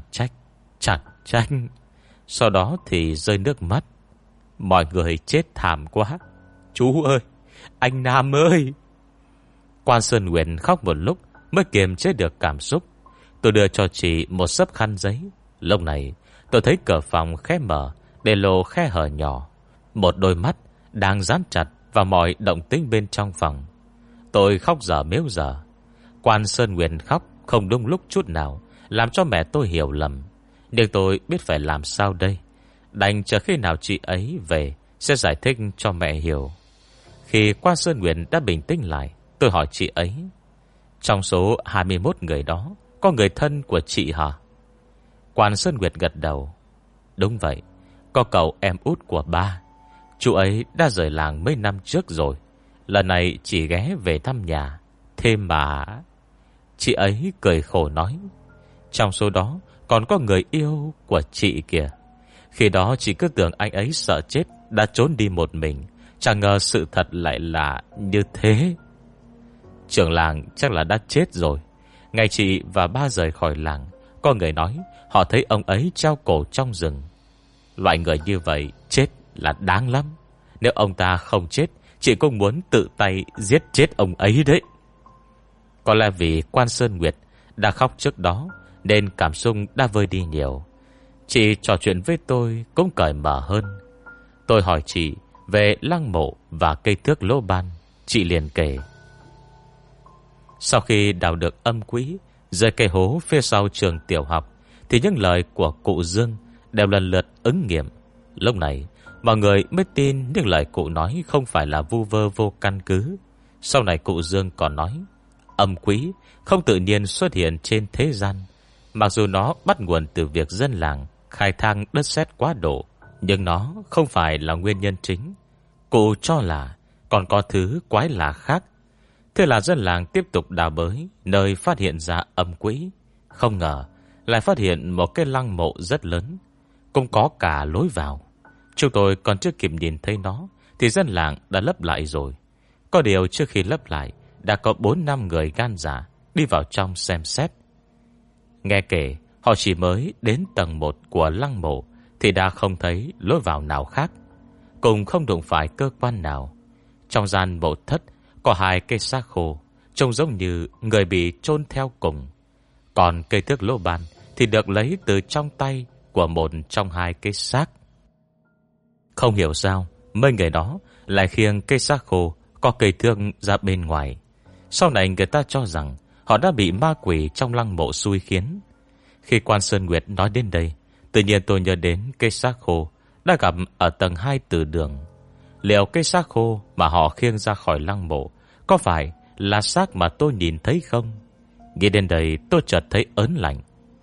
trách. Sau đó thì rơi nước mắt. Mọi người chết thảm quá. Chú ơi, anh Nam ơi. Quan Sơn Nguyệt khóc một lúc mới kiềm chế được cảm xúc. Tôi đưa cho chị một xấp khăn giấy. Lúc này tôi thấy cửa phòng khẽ mở, để lộ khe hở nhỏ. Một đôi mắt đang dán chặt vào mọi động tĩnh bên trong phòng. Tôi khóc dở mếu dở. Quan Sơn Nguyệt khóc không đúng lúc chút nào, làm cho mẹ tôi hiểu lầm. Nhưng tôi biết phải làm sao đây. Đành chờ khi nào chị ấy về sẽ giải thích cho mẹ hiểu. Khi Quan Sơn Nguyệt đã bình tĩnh lại, tôi hỏi chị ấy, trong số 21 người đó có người thân của chị hả? Quan Sơn Nguyệt gật đầu. Đúng vậy, có cậu em út của ba. Chú ấy đã rời làng mấy năm trước rồi. Lần này chỉ ghé về thăm nhà. Thế mà... Chị ấy cười khổ nói, trong số đó còn có người yêu của chị kìa. Khi đó chị cứ tưởng anh ấy sợ chết đã trốn đi một mình. Chẳng ngờ sự thật lại là như thế. Trưởng làng chắc là đã chết rồi. Ngày chị và ba rời khỏi làng, có người nói họ thấy ông ấy treo cổ trong rừng. Loại người như vậy chết là đáng lắm. Nếu ông ta không chết, chị cũng muốn tự tay giết chết ông ấy đấy. Có lẽ vì Quan Sơn Nguyệt đã khóc trước đó nên cảm xúc đã vơi đi nhiều. Chị trò chuyện với tôi cũng cởi mở hơn. Tôi hỏi chị về lăng mộ và cây thước lỗ ban. Chị liền kể, sau khi đào được âm quỹ rời cây hố phía sau trường tiểu học, thì những lời của cụ Dương đều lần lượt ứng nghiệm. Lúc này Mọi người mới tin những lời cụ nói không phải là vu vơ vô căn cứ. Sau này cụ Dương còn nói, âm quý không tự nhiên xuất hiện trên thế gian. Mặc dù nó bắt nguồn từ việc dân làng khai thác đất sét quá độ, nhưng nó không phải là nguyên nhân chính. Cụ cho là còn có thứ quái lạ khác. Thế là dân làng tiếp tục đào bới nơi phát hiện ra âm quỷ. Không ngờ lại phát hiện một cái lăng mộ rất lớn, cũng có cả lối vào. Chúng tôi còn chưa kịp nhìn thấy nó thì dân làng đã lấp lại rồi. Có điều trước khi lấp lại, đã có 4-5 người gan dạ đi vào trong xem xét. Nghe kể họ chỉ mới đến tầng 1 của lăng mộ thì đã không thấy lối vào nào khác, cùng không đụng phải cơ quan nào. Trong gian mộ thất có 2 cây xác khô, trông giống như người bị chôn theo cùng. Còn cây thước lô ban thì được lấy từ trong tay của một trong 2 cây xác. Không hiểu sao mấy người đó lại khiêng cây xác khô có cây thước ra bên ngoài. Sau này người ta cho rằng họ đã bị ma quỷ trong lăng mộ xui khiến. Khi quan Sơn Nguyệt nói đến đây, tự nhiên tôi nhớ đến cây xác khô đã gặp ở tầng 2 từ đường. Liệu cây xác khô mà họ khiêng ra khỏi lăng mộ có phải là xác mà tôi nhìn thấy không? Nghĩ đến đây tôi chợt thấy ớn lạnh.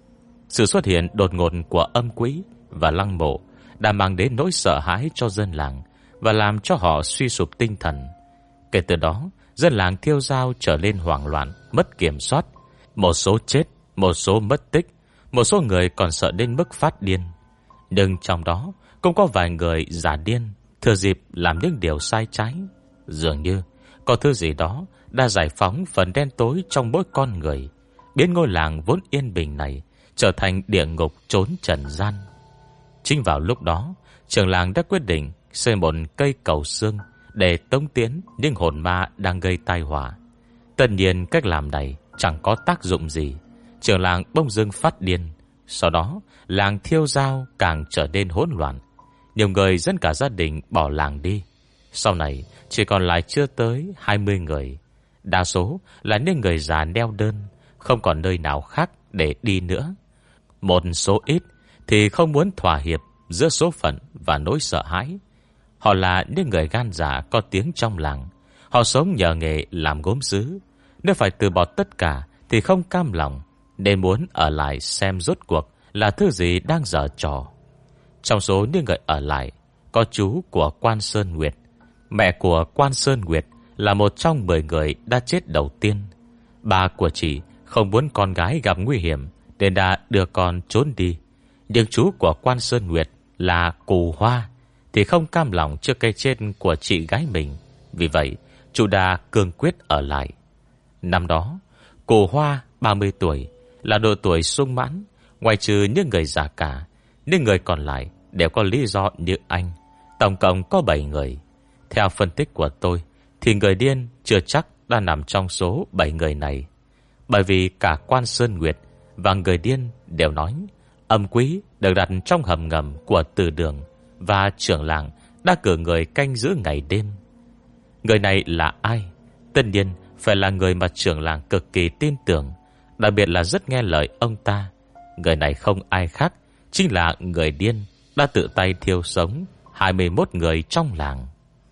Sự xuất hiện đột ngột của âm quỷ và lăng mộ đã mang đến nỗi sợ hãi cho dân làng và làm cho họ suy sụp tinh thần. Kể từ đó, dân làng Thiêu Dao trở nên hoảng loạn, mất kiểm soát. Một số chết, một số mất tích, một số người còn sợ đến mức phát điên. Nhưng trong đó cũng có vài người giả điên, thừa dịp làm những điều sai trái. Dường như có thứ gì đó đã giải phóng phần đen tối trong mỗi con người, biến ngôi làng vốn yên bình này trở thành địa ngục trốn trần gian. Chính vào lúc đó, trưởng làng đã quyết định xây một cây cầu xương để tống tiễn những hồn ma đang gây tai họa. Tất nhiên cách làm này chẳng có tác dụng gì. Trưởng làng bỗng dưng phát điên. Sau đó làng Thiêu Dao càng trở nên hỗn loạn. Nhiều người dẫn cả gia đình bỏ làng đi. Sau này chỉ còn lại chưa tới 20 người. Đa số là những người già neo đơn, không còn nơi nào khác để đi nữa. Một số ít thì không muốn thỏa hiệp giữa số phận và nỗi sợ hãi. Họ là những người gan dạ có tiếng trong làng. Họ sống nhờ nghề làm gốm sứ. Nếu phải từ bỏ tất cả thì không cam lòng, nên muốn ở lại xem rốt cuộc là thứ gì đang giở trò. Trong số những người ở lại có chú của quan Sơn Nguyệt. Mẹ của quan Sơn Nguyệt là một trong 10 người đã chết đầu tiên. Bà của chị không muốn con gái gặp nguy hiểm nên đã đưa con trốn đi. Nhưng chú của quan Sơn Nguyệt là Cù Hoa thì không cam lòng trước cái chết của chị gái mình. Vì vậy chú đã cương quyết ở lại. Năm đó Cù Hoa 30 tuổi, là độ tuổi sung mãn. Ngoài trừ những người già cả, những người còn lại đều có lý do như anh. Tổng cộng có 7 người. Theo phân tích của tôi thì người điên chưa chắc đã nằm trong số 7 người này. Bởi vì cả quan Sơn Nguyệt và người điên đều nói âm quý được đặt trong hầm ngầm của từ đường, và trưởng làng đã cử người canh giữ ngày đêm. Người này là ai? Tất nhiên phải là người mà trưởng làng cực kỳ tin tưởng, đặc biệt là rất nghe lời ông ta. Người này không ai khác, chính là người điên đã tự tay thiêu sống 21 người trong làng.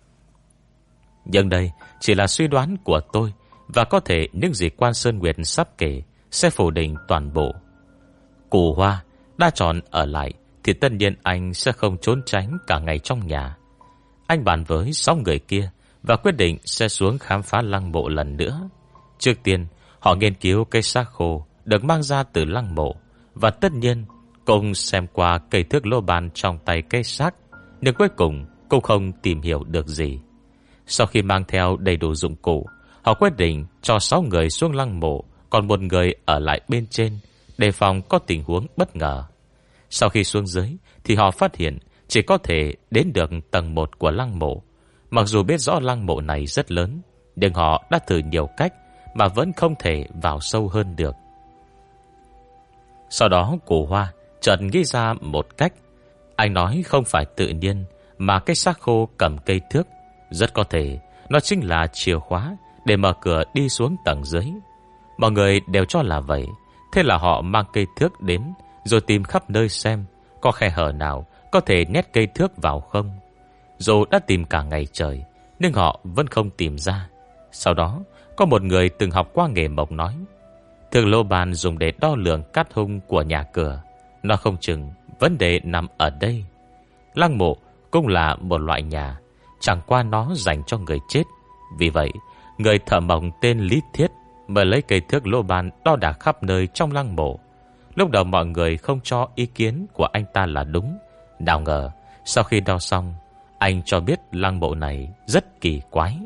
Nhưng đây chỉ là suy đoán của tôi, và có thể những gì quan Sơn Nguyệt sắp kể sẽ phủ định toàn bộ. Cù Hoa đã chọn ở lại thì tất nhiên anh sẽ không trốn tránh cả ngày trong nhà. Anh bàn với 6 người kia và quyết định sẽ xuống khám phá lăng mộ lần nữa. Trước tiên họ nghiên cứu cây xác khô được mang ra từ lăng mộ, và tất nhiên cùng xem qua cây thước lô ban trong tay cây xác. Nhưng cuối cùng cũng không tìm hiểu được gì. Sau khi mang theo đầy đủ dụng cụ, họ quyết định cho 6 người xuống lăng mộ, còn 1 người ở lại bên trên, đề phòng có tình huống bất ngờ. Sau khi xuống dưới thì họ phát hiện chỉ có thể đến được tầng 1 của lăng mộ. Mặc dù biết rõ lăng mộ này rất lớn, nhưng họ đã thử nhiều cách mà vẫn không thể vào sâu hơn được. Sau đó Cù Hoa chợt nghĩ ra một cách. Anh nói không phải tự nhiên mà cái xác khô cầm cây thước, rất có thể nó chính là chìa khóa để mở cửa đi xuống tầng dưới. Mọi người đều cho là vậy. Thế là họ mang cây thước đến, rồi tìm khắp nơi xem có khe hở nào có thể nhét cây thước vào không. Dù đã tìm cả ngày trời, nhưng họ vẫn không tìm ra. Sau đó có một người từng học qua nghề mộc nói, thường lô bàn dùng để đo lường cát hung của nhà cửa. Nó không chừng vấn đề nằm ở đây. Lăng mộ cũng là một loại nhà, chẳng qua nó dành cho người chết. Vì vậy người thợ mộc tên Lý Thiết mới lấy cây thước lô bàn đo đạc khắp nơi trong lăng mộ. Lúc đầu mọi người không cho ý kiến của anh ta là đúng. Nào ngờ sau khi đo xong, anh cho biết lăng mộ này rất kỳ quái.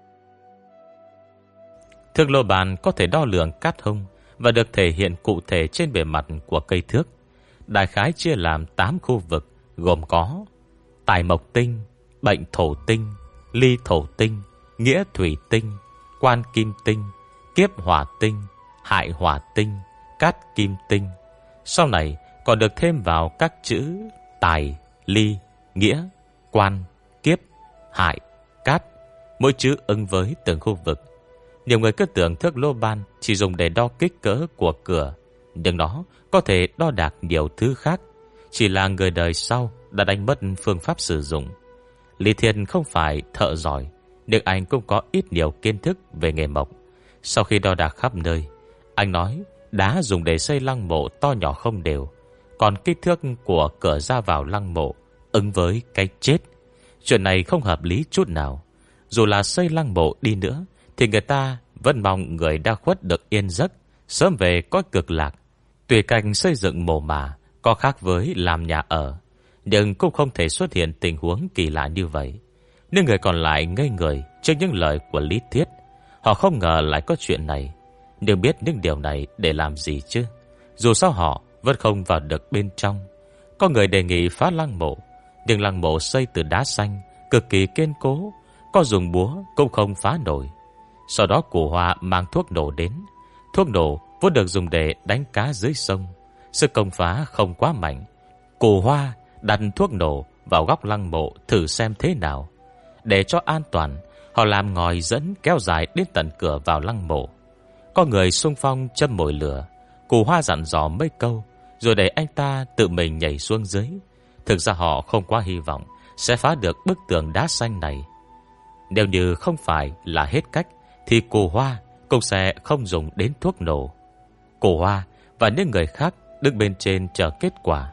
Thước lô bàn có thể đo lường cát hung và được thể hiện cụ thể trên bề mặt của cây thước. Đại khái chia làm 8 khu vực, gồm có tài mộc tinh, bệnh thổ tinh, ly thổ tinh, nghĩa thủy tinh, quan kim tinh, kiếp hỏa tinh, hại hỏa tinh, cát kim tinh. Sau này còn được thêm vào các chữ tài, ly, nghĩa, quan, kiếp, hại, cát. Mỗi chữ ứng với từng khu vực. Nhiều người cứ tưởng thước lô ban chỉ dùng để đo kích cỡ của cửa, nhưng nó có thể đo đạc nhiều thứ khác. Chỉ là người đời sau đã đánh mất phương pháp sử dụng. Lý Thiên không phải thợ giỏi, nhưng anh cũng có ít nhiều kiến thức về nghề mộc. Sau khi đo đạc khắp nơi, anh nói đá dùng để xây lăng mộ to nhỏ không đều, còn kích thước của cửa ra vào lăng mộ ứng với cái chết. Chuyện này không hợp lý chút nào. Dù là xây lăng mộ đi nữa thì người ta vẫn mong người đã khuất được yên giấc, sớm về cõi cực lạc. Tùy cảnh xây dựng mồ mả có khác với làm nhà ở, nhưng cũng không thể xuất hiện tình huống kỳ lạ như vậy. Nhưng người còn lại ngây người trước những lời của Lý Thiết. Họ không ngờ lại có chuyện này, nhưng biết những điều này để làm gì chứ? Dù sao họ vẫn không vào được bên trong. Có người đề nghị phá lăng mộ, nhưng lăng mộ xây từ đá xanh, cực kỳ kiên cố, có dùng búa cũng không phá nổi. Sau đó Cụ Hoa mang thuốc nổ đến. Thuốc nổ vốn được dùng để đánh cá dưới sông, sức công phá không quá mạnh. Cụ Hoa đặt thuốc nổ vào góc lăng mộ thử xem thế nào. Để cho an toàn, họ làm ngòi dẫn kéo dài đến tận cửa vào lăng mộ. Có người xung phong châm mồi lửa. Cụ Hoa dặn dò mấy câu rồi để anh ta tự mình nhảy xuống dưới. Thực ra họ không quá hy vọng sẽ phá được bức tường đá xanh này. Nếu như không phải là hết cách thì Cụ Hoa cũng sẽ không dùng đến thuốc nổ. Cụ Hoa và những người khác đứng bên trên chờ kết quả.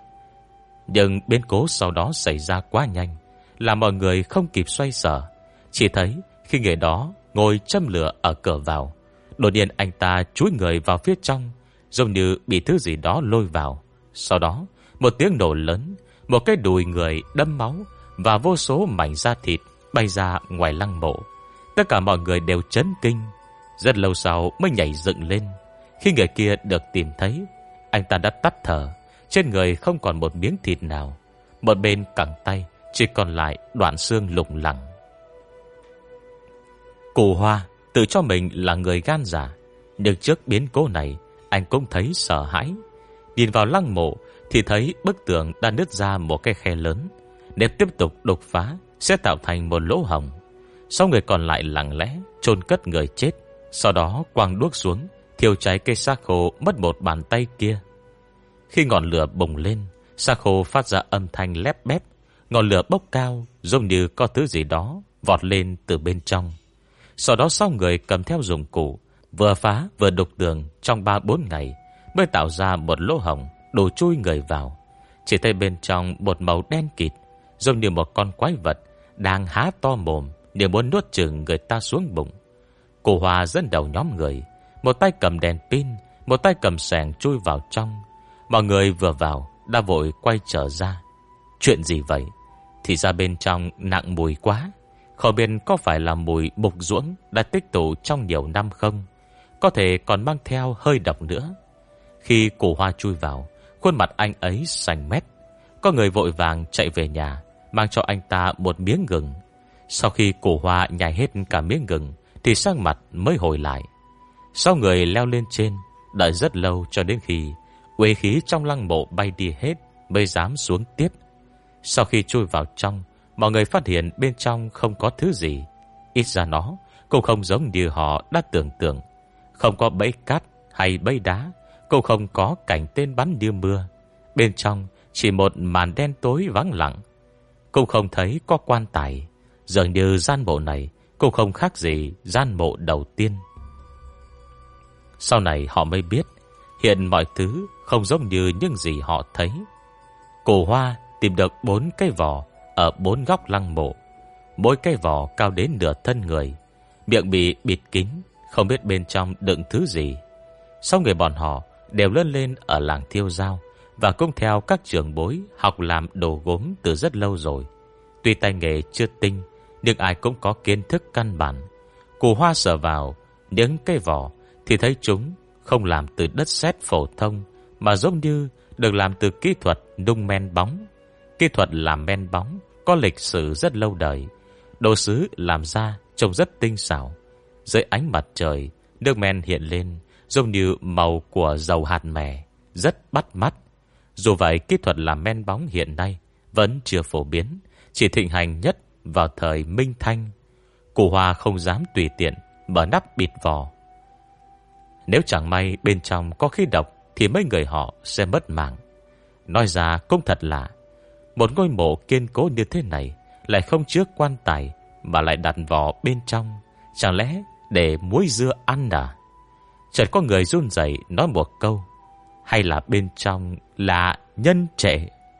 Nhưng biến cố sau đó xảy ra quá nhanh, làm mọi người không kịp xoay sở. Chỉ thấy khi người đó ngồi châm lửa ở cửa vào, đột nhiên anh ta chúi người vào phía trong, giống như bị thứ gì đó lôi vào. Sau đó một tiếng nổ lớn, một cái đùi người đâm máu và vô số mảnh da thịt bay ra ngoài lăng mộ. Tất cả mọi người đều chấn kinh. Rất lâu sau mới nhảy dựng lên. Khi người kia được tìm thấy, anh ta đã tắt thở, trên người không còn một miếng thịt nào. Một bên cẳng tay chỉ còn lại đoạn xương lủng lẳng. Cụ Hoa tự cho mình là người gan dạ, nhưng trước biến cố này anh cũng thấy sợ hãi. Nhìn vào lăng mộ thì thấy bức tường đã nứt ra một cái khe lớn. Nếu tiếp tục đục phá sẽ tạo thành một lỗ hổng. Sau người còn lại lặng lẽ chôn cất người chết, sau đó quăng đuốc xuống, thiêu cháy cây xác khô mất một bàn tay kia. Khi ngọn lửa bùng lên, xác khô phát ra âm thanh lép bép. Ngọn lửa bốc cao, giống như có thứ gì đó vọt lên từ bên trong. Sau đó sau người cầm theo dụng cụ, vừa phá vừa đục tường trong 3-4 ngày mới tạo ra một lỗ hổng đổ chui người vào. Chỉ thấy bên trong một màu đen kịt, giống như một con quái vật đang há to mồm để muốn nuốt chửng người ta xuống bụng. Cụ Hoa dẫn đầu nhóm người, một tay cầm đèn pin, một tay cầm xẻng chui vào trong. Mọi người vừa vào đã vội quay trở ra. Chuyện gì vậy? Thì ra bên trong nặng mùi quá. Không biết có phải là mùi mục ruỗng đã tích tụ trong nhiều năm không? Có thể còn mang theo hơi độc nữa. Khi Cụ Hoa chui vào, khuôn mặt anh ấy xanh mét. Có người vội vàng chạy về nhà, mang cho anh ta một miếng gừng. Sau khi Cụ Hoa nhai hết cả miếng gừng thì sắc mặt mới hồi lại. Sau người leo lên trên, đợi rất lâu cho đến khi uế khí trong lăng mộ bay đi hết mới dám xuống tiếp. Sau khi chui vào trong, mọi người phát hiện bên trong không có thứ gì. Ít ra nó cũng không giống như họ đã tưởng tượng. Không có bẫy cát hay bẫy đá, cũng không có cảnh tên bắn như mưa. Bên trong chỉ một màn đen tối vắng lặng. cũng không thấy có quan tài. Dường như gian mộ này cũng không khác gì gian mộ đầu tiên. Sau này họ mới biết, hiện mọi thứ không giống như những gì họ thấy. Cổ Hoa tìm được 4 cái vỏ ở 4 góc lăng mộ. Mỗi cái vỏ cao đến nửa thân người, miệng bị bịt kín, không biết bên trong đựng thứ gì. Sau người bọn họ đều lớn lên ở làng Thiêu Dao và cũng theo các trưởng bối học làm đồ gốm từ rất lâu rồi. Tuy tay nghề chưa tinh, nhưng ai cũng có kiến thức căn bản. Cổ Hoa sờ vào những cái vỏ thì thấy chúng không làm từ đất sét phổ thông, mà giống như được làm từ kỹ thuật nung men bóng. Kỹ thuật làm men bóng có lịch sử rất lâu đời. Đồ sứ làm ra trông rất tinh xảo. Dưới ánh mặt trời, nước men hiện lên giống như màu của dầu hạt mè, rất bắt mắt. Dù vậy, kỹ thuật làm men bóng hiện nay vẫn chưa phổ biến, chỉ thịnh hành nhất vào thời Minh Thanh. Cổ Hoa không dám tùy tiện mở nắp bịt vỏ. Nếu chẳng may bên trong có khí độc thì mấy người họ sẽ mất mạng. Nói ra cũng thật lạ, một ngôi mộ kiên cố như thế này lại không chứa quan tài mà lại đặt vỏ bên trong. Chẳng lẽ để muối dưa ăn à? Chợt có người run rẩy nói một câu: hay là bên trong là nhân trệ?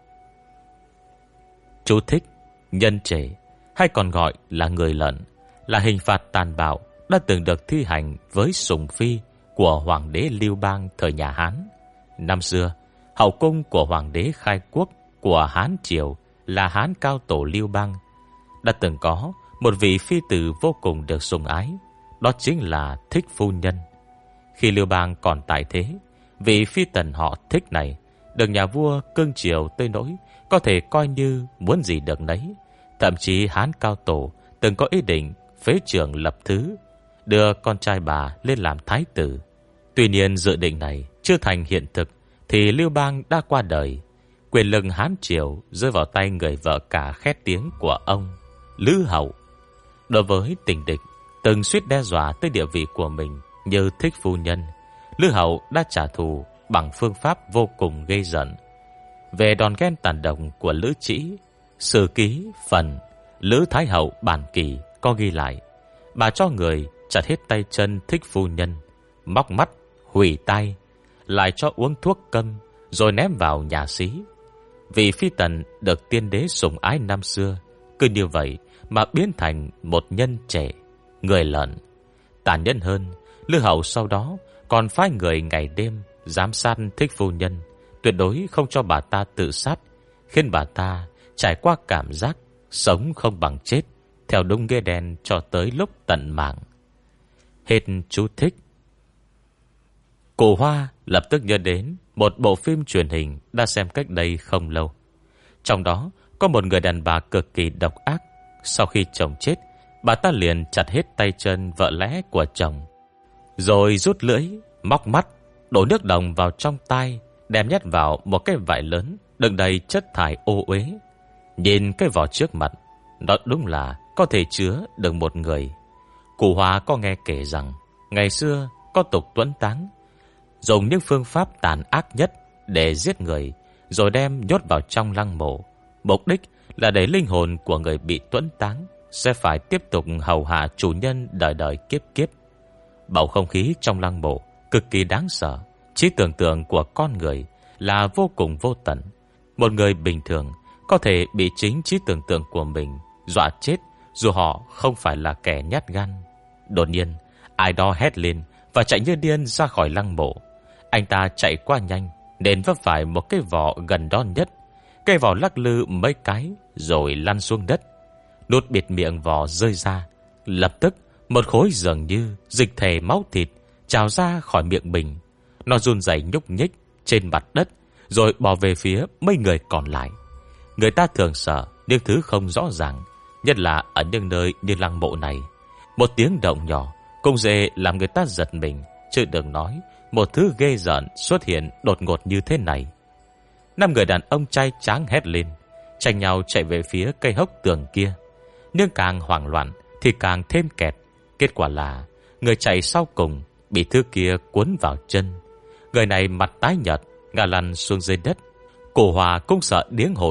Chú thích: nhân trệ hay còn gọi là người lợn, là hình phạt tàn bạo đã từng được thi hành với sủng phi của hoàng đế Lưu Bang thời nhà Hán. Năm xưa, hậu cung của hoàng đế khai quốc của Hán Triều là Hán Cao Tổ Lưu Bang đã từng có một vị phi tử vô cùng được sủng ái, đó chính là Thích phu nhân. Khi Lưu Bang còn tại thế, vị phi tần họ Thích này được nhà vua cưng chiều tới nỗi có thể coi như muốn gì được nấy. Thậm chí Hán Cao Tổ từng có ý định phế trưởng lập thứ, đưa con trai bà lên làm thái tử. Tuy nhiên dự định này chưa thành hiện thực thì Lưu Bang đã qua đời. Quyền lực Hán Triều rơi vào tay người vợ cả khét tiếng của ông, Lữ Hậu. Đối với tình địch từng suýt đe dọa tới địa vị của mình như Thích phu nhân, Lữ Hậu đã trả thù bằng phương pháp vô cùng gây giận. Về đòn ghen tàn độc của Lữ Trĩ, Sử ký phần Lữ Thái Hậu bản kỳ có ghi lại: bà cho người chặt hết tay chân Thích phu nhân, móc mắt, hủy tai, lại cho uống thuốc câm, rồi ném vào nhà xí. Vị phi tần được tiên đế sủng ái năm xưa cứ như vậy mà biến thành một nhân trẻ, người lợn. Tàn nhẫn hơn, Lữ Hậu sau đó còn phái người ngày đêm giám sát Thích phu nhân, tuyệt đối không cho bà ta tự sát, khiến bà ta trải qua cảm giác sống không bằng chết, theo đúng ghê đen cho tới lúc tận mạng. Hết chú thích. Cổ Hoa lập tức nhớ đến một bộ phim truyền hình đã xem cách đây không lâu. Trong đó có một người đàn bà cực kỳ độc ác. Sau khi chồng chết, bà ta liền chặt hết tay chân vợ lẽ của chồng, rồi rút lưỡi, móc mắt, đổ nước đồng vào trong tai, đem nhét vào một cái vải lớn đựng đầy chất thải ô uế. Nhìn cái vỏ trước mặt, nó đúng là có thể chứa được một người. Cổ Hoa có nghe kể rằng ngày xưa có tục tuẫn táng, dùng những phương pháp tàn ác nhất để giết người, rồi đem nhốt vào trong lăng mộ. Mục đích là để linh hồn của người bị tuẫn táng sẽ phải tiếp tục hầu hạ chủ nhân đời đời kiếp kiếp. Bầu không khí trong lăng mộ cực kỳ đáng sợ. Trí tưởng tượng của con người là vô cùng vô tận. Một người bình thường có thể bị chính trí tưởng tượng của mình dọa chết, dù họ không phải là kẻ nhát gan. Đột nhiên, ai đó hét lên và chạy như điên ra khỏi lăng mộ. Anh ta chạy quá nhanh nên vấp phải một cái vỏ gần đó nhất. Cây vỏ lắc lư mấy cái rồi lăn xuống đất. Nút bịt miệng vỏ rơi ra. Lập tức một khối dường như dịch thể máu thịt trào ra khỏi miệng mình. Nó run rẩy nhúc nhích trên mặt đất, rồi bò về phía mấy người còn lại. Người ta thường sợ những thứ không rõ ràng, nhất là ở những nơi như lăng mộ này. Một tiếng động nhỏ cũng dễ làm người ta giật mình, chứ đừng nói một thứ ghê rợn xuất hiện đột ngột như thế này. 5 người đàn ông trai tráng hét lên, tranh nhau chạy về phía cây hốc tường kia. Nhưng càng hoảng loạn thì càng thêm kẹt. Kết quả là người chạy sau cùng bị thứ kia cuốn vào chân. Người này mặt tái nhợt ngã lăn xuống dưới đất. Cổ Hoa cũng sợ điếng hồn,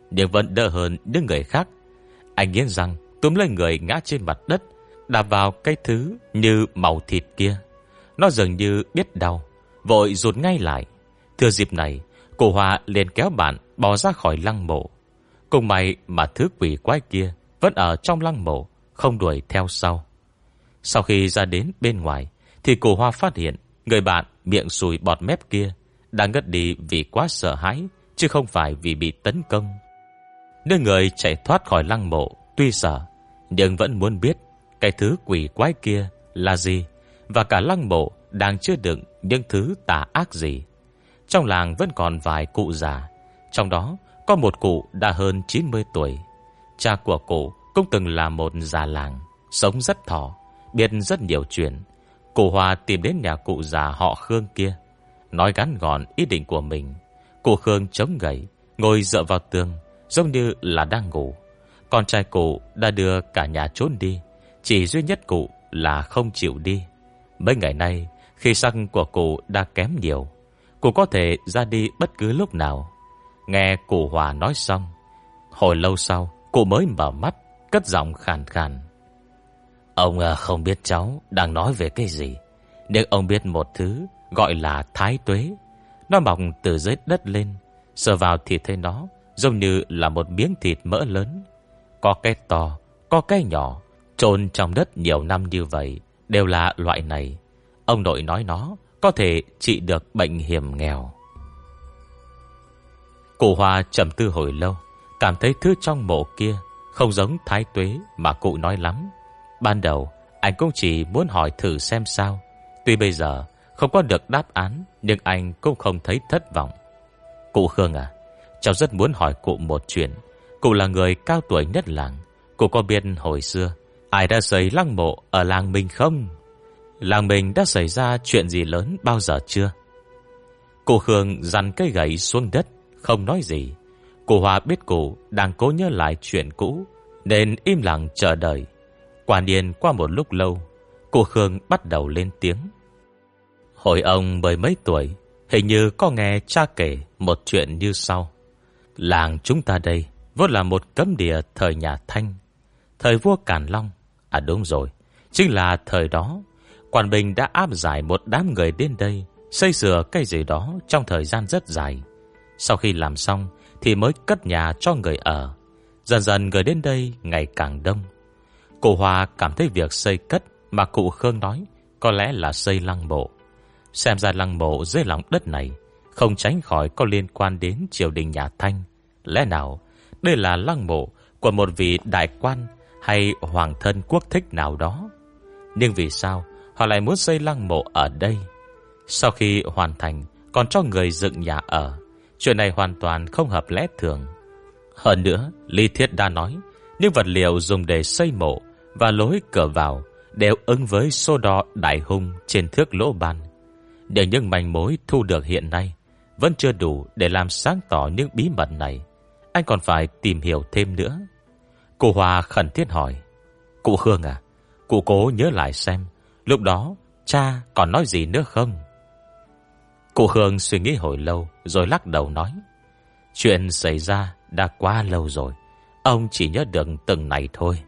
nhưng vẫn đỡ hơn những người khác. Anh nghiến răng túm lấy người ngã trên mặt đất, đạp vào cái thứ như màu thịt kia. Nó dường như biết đau, vội rụt ngay lại. Thừa dịp này, cô Hoa liền kéo bạn bò ra khỏi lăng mộ. Cùng may mà thứ quỷ quái kia vẫn ở trong lăng mộ, không đuổi theo sau. Sau khi ra đến bên ngoài, thì cô Hoa phát hiện người bạn miệng sùi bọt mép kia đang ngất đi vì quá sợ hãi, chứ không phải vì bị tấn công. Nơi người chạy thoát khỏi lăng mộ tuy sợ, nhưng vẫn muốn biết cái thứ quỷ quái kia là gì, và cả lăng mộ đang chứa đựng những thứ tà ác gì. Trong làng vẫn còn vài cụ già, trong đó có một cụ đã hơn 90 tuổi. Cha của cụ cũng từng là một già làng, sống rất thọ, biết rất nhiều chuyện. Cụ Hoa tìm đến nhà cụ già họ Khương kia, nói ngắn gọn ý định của mình. Cụ Khương chống gậy, ngồi dựa vào tường, giống như là đang ngủ. Con trai cụ đã đưa cả nhà trốn đi, chỉ duy nhất cụ là không chịu đi. Mấy ngày nay, khi sắc của cụ đã kém nhiều, cụ có thể ra đi bất cứ lúc nào. Nghe cụ Hòa nói xong, hồi lâu sau cụ mới mở mắt, cất giọng khàn khàn: Ông không biết cháu đang nói về cái gì, nhưng ông biết một thứ gọi là thái tuế. Nó mọc từ dưới đất lên, sờ vào thì thấy nó giống như là một miếng thịt mỡ lớn. Có cái to, có cái nhỏ, chôn trong đất nhiều năm như vậy đều là loại này. Ông nội nói nó có thể trị được bệnh hiểm nghèo. Cụ Hoa trầm tư hồi lâu, cảm thấy thứ trong mộ kia không giống thái tuế mà cụ nói lắm. Ban đầu anh cũng chỉ muốn hỏi thử xem sao. Tuy bây giờ không có được đáp án, nhưng anh cũng không thấy thất vọng. Cụ Khương à, cháu rất muốn hỏi cụ một chuyện. Cụ là người cao tuổi nhất làng, cụ có biết hồi xưa ai đã xây lăng mộ ở làng mình không? Làng mình đã xảy ra chuyện gì lớn bao giờ chưa? Cụ Khương dằn cây gậy xuống đất, không nói gì. Cụ Hoa biết cụ đang cố nhớ lại chuyện cũ, nên im lặng chờ đợi. Quả nhiên qua một lúc lâu, cụ Khương bắt đầu lên tiếng. Hồi ông 10 mấy tuổi, hình như có nghe cha kể một chuyện như sau. Làng chúng ta đây vốn là một cấm địa thời nhà Thanh, thời vua Càn Long. À đúng rồi, chính là thời đó Quản Bình đã áp giải một đám người đến đây xây sửa cái gì đó trong thời gian rất dài. Sau khi làm xong thì mới cất nhà cho người ở. Dần dần người đến đây ngày càng đông. Cụ Hoa cảm thấy việc xây cất mà cụ Khương nói có lẽ là xây lăng mộ. Xem ra lăng mộ dưới lòng đất này không tránh khỏi có liên quan đến triều đình nhà Thanh. Lẽ nào đây là lăng mộ của một vị đại quan hay hoàng thân quốc thích nào đó? Nhưng vì sao họ lại muốn xây lăng mộ ở đây? Sau khi hoàn thành còn cho người dựng nhà ở, chuyện này hoàn toàn không hợp lẽ thường. Hơn nữa, Lý Thiết đã nói những vật liệu dùng để xây mộ và lối cửa vào đều ứng với số đo đại hung trên thước lỗ ban. Nhưng những manh mối thu được hiện nay vẫn chưa đủ để làm sáng tỏ những bí mật này. Anh còn phải tìm hiểu thêm nữa. Cụ Hòa khẩn thiết hỏi: Cụ Khương à, cụ cố nhớ lại xem lúc đó cha còn nói gì nữa không? Cụ Khương suy nghĩ hồi lâu rồi lắc đầu nói: Chuyện xảy ra đã quá lâu rồi, ông chỉ nhớ được từng này thôi.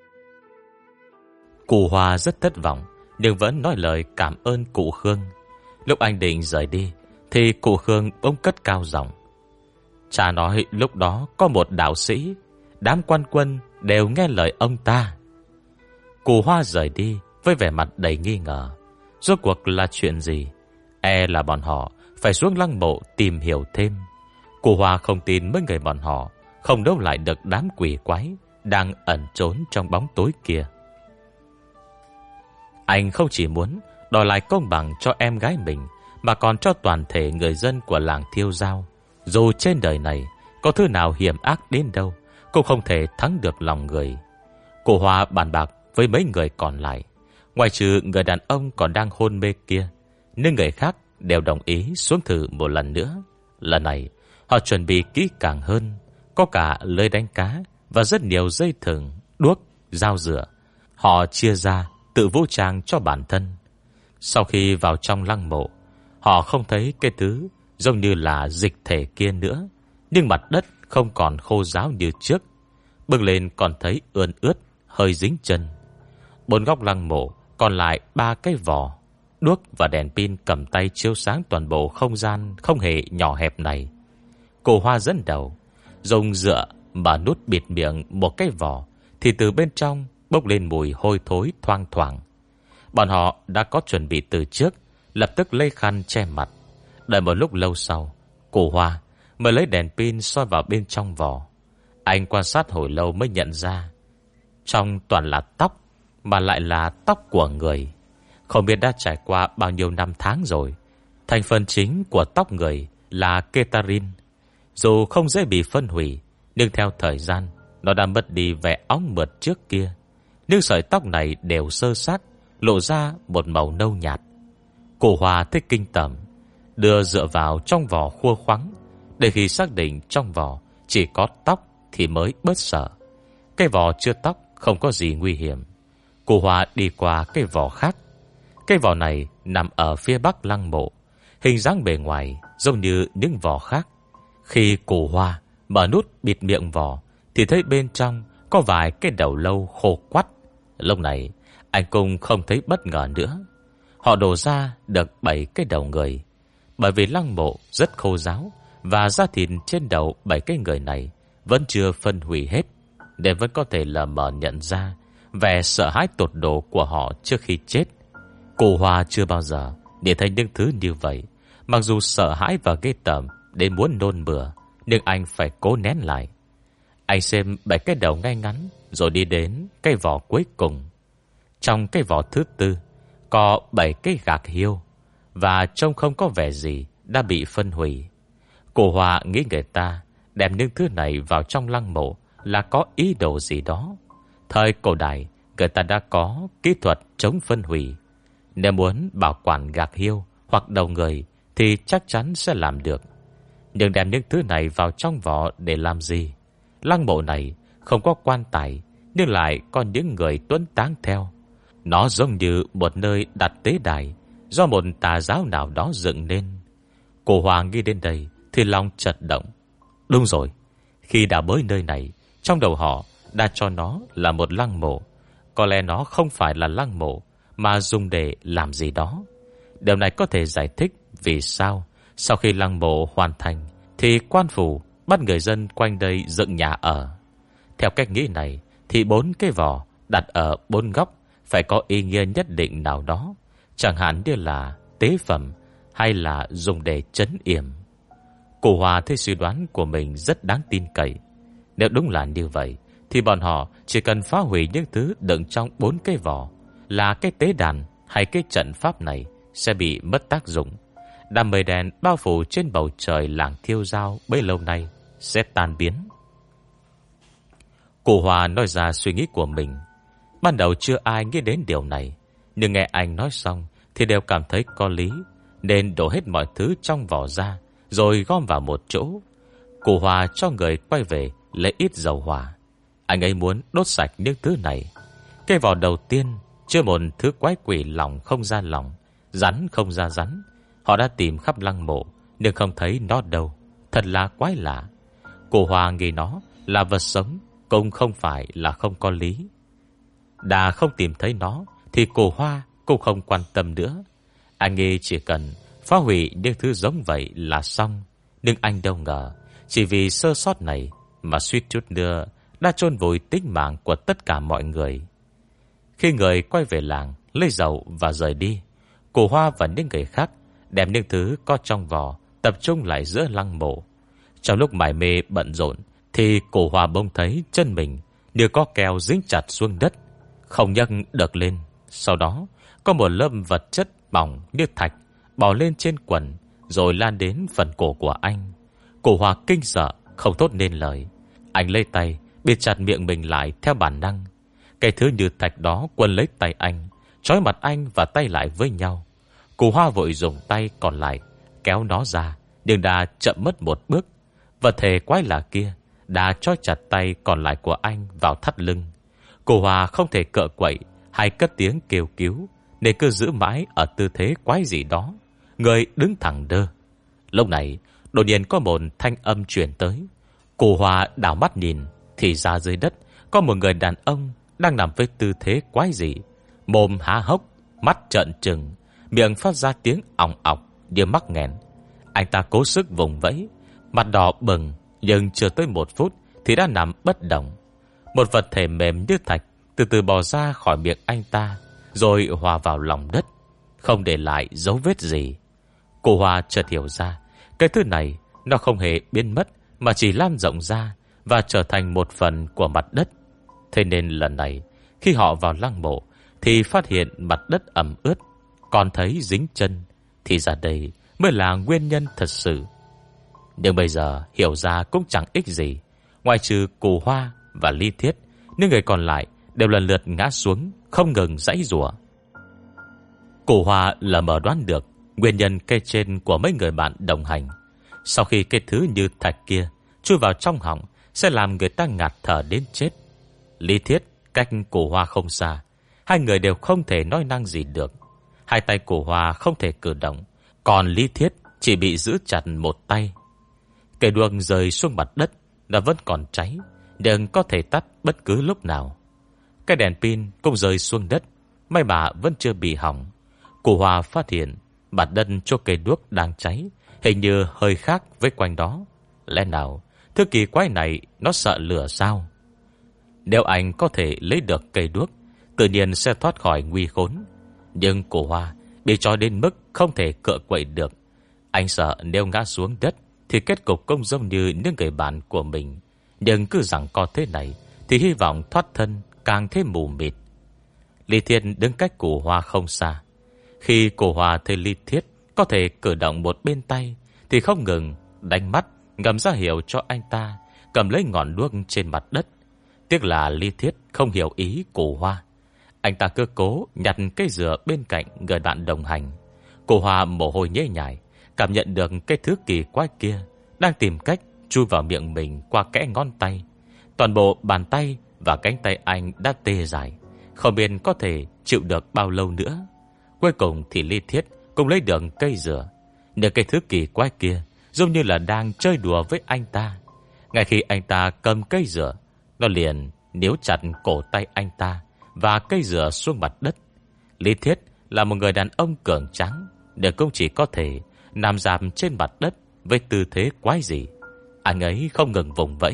Cụ Hòa rất thất vọng, nhưng vẫn nói lời cảm ơn cụ Khương. Lúc anh định rời đi thì cụ Khương bỗng cất cao giọng: Cha nói lúc đó có một đạo sĩ, đám quan quân đều nghe lời ông ta. Cụ Hoa rời đi với vẻ mặt đầy nghi ngờ. Rốt cuộc là chuyện gì? E là bọn họ phải xuống lăng mộ tìm hiểu thêm. Cụ Hoa không tin mấy người bọn họ không đấu lại được đám quỷ quái đang ẩn trốn trong bóng tối kia. Anh không chỉ muốn đòi lại công bằng cho em gái mình, mà còn cho toàn thể người dân của làng Thiêu Giao. Dù trên đời này có thứ nào hiểm ác đến đâu, cũng không thể thắng được lòng người. Cụ Hoa bàn bạc với mấy người còn lại. Ngoài trừ người đàn ông còn đang hôn mê kia, nên người khác đều đồng ý xuống thử một lần nữa. Lần này họ chuẩn bị kỹ càng hơn, có cả lưới đánh cá và rất nhiều dây thừng, đuốc, dao rửa. Họ chia ra tự vũ trang cho bản thân. Sau khi vào trong lăng mộ, họ không thấy cái thứ giống như là dịch thể kia nữa, nhưng mặt đất không còn khô ráo như trước. Bước lên còn thấy ươn ướt, hơi dính chân. Bốn góc lăng mộ còn lại 3 cái vỏ, đuốc và đèn pin cầm tay chiếu sáng toàn bộ không gian không hề nhỏ hẹp này. Cô Hoa dẫn đầu, dùng dựa mà nút bịt miệng một cái vỏ, thì từ bên trong bốc lên mùi hôi thối thoang thoảng. Bọn họ đã có chuẩn bị từ trước, lập tức lấy khăn che mặt. Đợi một lúc lâu sau, cô Hoa mới lấy đèn pin soi vào bên trong vỏ. Anh quan sát hồi lâu mới nhận ra, trong toàn là tóc, mà lại là tóc của người. Không biết đã trải qua bao nhiêu năm tháng rồi. Thành phần chính của tóc người là ketarin. Dù không dễ bị phân hủy, nhưng theo thời gian, nó đã mất đi vẻ óng mượt trước kia. Nhưng sợi tóc này đều sơ sát, lộ ra một màu nâu nhạt. Cô Hoa thích kinh tởm, đưa dựa vào trong vỏ khua khoắng, để khi xác định trong vỏ chỉ có tóc thì mới bớt sợ. Cái vỏ chưa tóc không có gì nguy hiểm. Cô Hoa đi qua cái vỏ khác. Cái vỏ này nằm ở phía bắc lăng mộ, hình dáng bề ngoài giống như những vỏ khác. Khi cô Hoa mở nút bịt miệng vỏ, thì thấy bên trong có vài cái đầu lâu khô quắt. Lúc này anh cũng không thấy bất ngờ nữa. Họ đổ ra được 7 cái đầu người. Bởi vì lăng mộ rất khô ráo, và da thịt trên đầu 7 cái người này vẫn chưa phân hủy hết, nên vẫn có thể lờ mờ nhận ra vẻ sợ hãi tột độ của họ trước khi chết. Cô Hoa chưa bao giờ để thấy những thứ như vậy. Mặc dù sợ hãi và ghê tởm đến muốn nôn mửa, nhưng anh phải cố nén lại. Anh xem 7 cái đầu ngay ngắn, rồi đi đến cái vỏ cuối cùng. Trong cái vỏ thứ tư có 7 cái gạc hiêu, và trông không có vẻ gì đã bị phân hủy. Cô Hoa nghĩ người ta đem những thứ này vào trong lăng mộ là có ý đồ gì đó. Thời cổ đại, người ta đã có kỹ thuật chống phân hủy. Nếu muốn bảo quản gạc hiêu hoặc đầu người thì chắc chắn sẽ làm được. Nhưng đem những thứ này vào trong vỏ để làm gì? Lăng mộ này không có quan tài, nhưng lại có những người tuấn táng theo. Nó giống như một nơi đặt tế đài do một tà giáo nào đó dựng nên. Cô Hoàng nghĩ đến đây thì lòng chợt động. Đúng rồi, khi đã tới nơi này, trong đầu họ đã cho nó là một lăng mộ. Có lẽ nó không phải là lăng mộ, mà dùng để làm gì đó. Điều này có thể giải thích vì sao sau khi lăng mộ hoàn thành thì quan phủ bắt người dân quanh đây dựng nhà ở. Theo cách nghĩ này thì 4 cái vỏ đặt ở 4 góc phải có ý nghĩa nhất định nào đó, chẳng hạn như là tế phẩm hay là dùng để trấn yểm. Cô Hòa thấy suy đoán của mình rất đáng tin cậy. Nếu đúng là như vậy thì bọn họ chỉ cần phá hủy những thứ đựng trong 4 cái vỏ, là cái tế đàn hay cái trận pháp này sẽ bị mất tác dụng. Đám mây đen bao phủ trên bầu trời làng Thiêu Giao bấy lâu nay sẽ tan biến. Cô Hòa nói ra suy nghĩ của mình. Ban đầu chưa ai nghĩ đến điều này, nhưng nghe anh nói xong thì đều cảm thấy có lý, nên đổ hết mọi thứ trong vỏ ra rồi gom vào một chỗ. Cô Hòa cho người quay về lấy ít dầu hỏa. Anh ấy muốn đốt sạch những thứ này. Cái vỏ đầu tiên chưa một thứ quái quỷ lòng không ra lòng, rắn không ra rắn. Họ đã tìm khắp lăng mộ nhưng không thấy nó đâu. Thật là quái lạ. Cô Hòa nghĩ nó là vật sống cũng không phải là không có lý. Đã không tìm thấy nó thì cô Hoa cũng không quan tâm nữa. Anh nghĩ chỉ cần phá hủy những thứ giống vậy là xong. Nhưng anh đâu ngờ chỉ vì sơ sót này mà suýt chút nữa đã chôn vùi tính mạng của tất cả mọi người. Khi người quay về làng lấy dầu và rời đi, cô Hoa và những người khác đem những thứ có trong vỏ tập trung lại giữa lăng mộ. Trong lúc mải mê bận rộn thì cô Hoa bỗng thấy chân mình như có keo dính chặt xuống đất, không nhấc được lên. Sau đó có một lớp vật chất mỏng như thạch bò lên trên quần rồi lan đến phần cổ của anh. Cô Hoa kinh sợ không thốt nên lời. Anh lấy tay bịt chặt miệng mình lại theo bản năng. Cái thứ như thạch đó quấn lấy tay anh, trói mặt anh và tay lại với nhau. Cô Hoa vội dùng tay còn lại kéo nó ra, nhưng đã chậm mất một bước. Vật thể quái lạ kia đã trói chặt tay còn lại của anh vào thắt lưng. Cô Hoa không thể cựa quậy hay cất tiếng kêu cứu, nên cứ giữ mãi ở tư thế quái dị đó, người đứng thẳng đơ. Lúc này đột nhiên có một thanh âm truyền tới. Cô Hoa đảo mắt nhìn, thì ra dưới đất có một người đàn ông đang nằm với tư thế quái dị, mồm há hốc, mắt trợn trừng, miệng phát ra tiếng ỏng ọc như mắc nghẹn. Anh ta cố sức vùng vẫy, mặt đỏ bừng, nhưng chưa tới 1 phút thì đã nằm bất động. Một vật thể mềm như thạch từ từ bò ra khỏi miệng anh ta, rồi hòa vào lòng đất, không để lại dấu vết gì. Cô Hoa chợt hiểu ra, cái thứ này nó không hề biến mất, mà chỉ lan rộng ra và trở thành một phần của mặt đất. Thế nên lần này, khi họ vào lăng mộ thì phát hiện mặt đất ẩm ướt, còn thấy dính chân, thì ra đây mới là nguyên nhân thật sự. Nhưng bây giờ hiểu ra cũng chẳng ích gì. Ngoài trừ Cô Hoa và Ly Thiết, những người còn lại đều lần lượt ngã xuống, không ngừng giãy giụa. Cô Hoa lờ mờ đoán được nguyên nhân cây trên của mấy người bạn đồng hành. Sau khi cái thứ như thạch kia chui vào trong họng, sẽ làm người ta ngạt thở đến chết. Lý Thiết cách Cô Hoa không xa, hai người đều không thể nói năng gì được. Hai tay Cô Hoa không thể cử động, còn Lý Thiết chỉ bị giữ chặt một tay. Cây đuốc rơi xuống mặt đất đã vẫn còn cháy, nhưng có thể tắt bất cứ lúc nào. Cái đèn pin cũng rơi xuống đất, may mà vẫn chưa bị hỏng. Cô Hoa phát hiện mặt đất chỗ cây đuốc đang cháy hình như hơi khác với quanh đó. Lẽ nào thứ kỳ quái này nó sợ lửa sao? Nếu anh có thể lấy được cây đuốc, tự nhiên sẽ thoát khỏi nguy khốn. Nhưng Cô Hoa bị trói đến mức không thể cựa quậy được. Anh sợ nếu ngã xuống đất thì kết cục cũng giống như những người bạn của mình. Nhưng cứ rằng có thế này thì hy vọng thoát thân càng thêm mù mịt. Lý Thiết đứng cách Cô Hoa không xa. Khi Cô Hoa thấy Lý Thiết có thể cử động một bên tay thì không ngừng đánh mắt, ngầm ra hiệu cho anh ta cầm lấy ngọn đuốc trên mặt đất. Tiếc là Lý Thiết không hiểu ý Cô Hoa. Anh ta cứ cố nhặt cây dừa bên cạnh người bạn đồng hành. Cô Hoa mồ hôi nhễ nhại, cảm nhận được cái thứ kỳ quái kia đang tìm cách chui vào miệng mình qua kẽ ngón tay. Toàn bộ bàn tay và cánh tay anh đã tê dại, không biết có thể chịu được bao lâu nữa. Cuối cùng thì Lý Thiết cũng lấy được cây dừa. Nhưng cái thứ kỳ quái kia giống như là đang chơi đùa với anh ta. Ngay khi anh ta cầm cây dừa, nó liền níu chặt cổ tay anh ta và cây dừa xuống mặt đất. Lý Thiết là một người đàn ông cường tráng, nhưng cũng chỉ có thể nằm rạp trên mặt đất với tư thế quái dị. Anh ấy không ngừng vùng vẫy.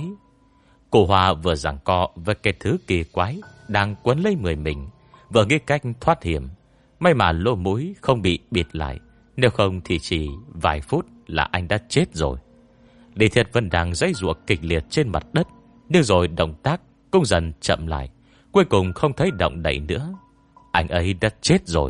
Cô Hoa vừa giằng co với cái thứ kỳ quái đang quấn lấy người mình, vừa nghĩ cách thoát hiểm. May mà lỗ mũi không bị bịt lại, nếu không thì chỉ vài phút là anh đã chết rồi. Lý Thiết vẫn đang giãy giụa kịch liệt trên mặt đất, nhưng rồi động tác cũng dần chậm lại, cuối cùng không thấy động đậy nữa. Anh ấy đã chết rồi.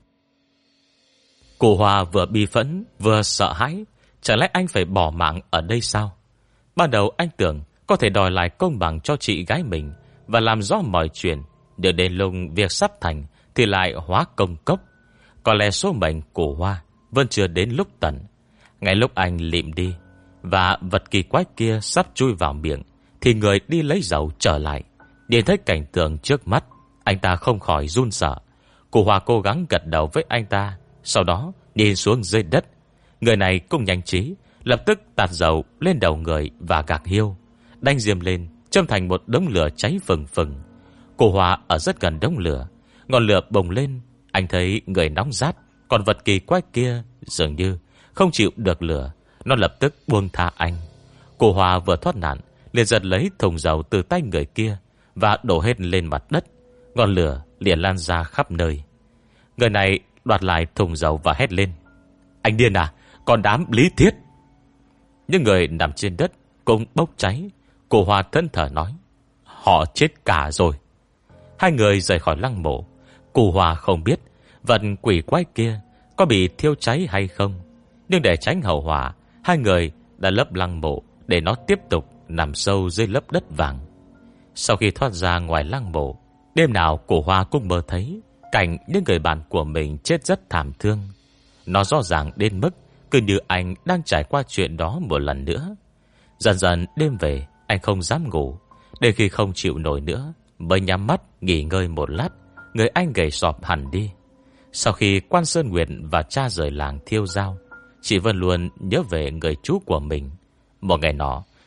Cô Hoa vừa bi phẫn vừa sợ hãi. Chẳng lẽ anh phải bỏ mạng ở đây sao? Ban đầu anh tưởng có thể đòi lại công bằng cho chị gái mình và làm rõ mọi chuyện, để đến lúc việc sắp thành thì lại hóa công cốc. Có lẽ số mệnh của Hoa vẫn chưa đến lúc tận. Ngay lúc anh lịm đi và vật kỳ quái kia sắp chui vào miệng, thì người đi lấy dầu trở lại. Nhìn thấy cảnh tượng trước mắt, anh ta không khỏi run sợ. Cô Hoa cố gắng gật đầu với anh ta, sau đó nhìn xuống dưới đất. Người này cũng nhanh trí, lập tức tạt dầu lên đầu người và gạc hiêu, đánh diêm lên, châm thành một đống lửa cháy phừng phừng. Cô Hoa ở rất gần đống lửa, ngọn lửa bùng lên. Anh thấy người nóng rát, còn vật kỳ quái kia dường như không chịu được lửa, nó lập tức buông tha anh. Cô Hoa vừa thoát nạn, liền giật lấy thùng dầu từ tay người kia và đổ hết lên mặt đất. Ngọn lửa liền lan ra khắp nơi. Người này đoạt lại thùng dầu và hét lên: "Anh điên à, còn đám Lý Thiết!" Những người nằm trên đất cũng bốc cháy. Cô Hoa thẫn thờ nói: "Họ chết cả rồi." Hai người rời khỏi lăng mộ. Cô Hoa không biết vật quỷ quái kia có bị thiêu cháy hay không, nhưng để tránh hậu họa, hai người đã lấp lăng mộ để nó tiếp tục nằm sâu dưới lớp đất vàng. Sau khi thoát ra ngoài lăng mộ, đêm nào Cô Hoa cũng mơ thấy cảnh những người bạn của mình chết rất thảm thương. Nó rõ ràng đến mức cứ như anh đang trải qua chuyện đó một lần nữa. Dần dần đêm về, anh không dám ngủ. Đến khi không chịu nổi nữa mới nhắm mắt nghỉ ngơi một lát, người anh gầy sọp hẳn đi. Sau khi Quan Sơn Nguyệt và cha rời làng thiêu dao, chị vẫn luôn nhớ về người chú của mình. Một ngày nọ,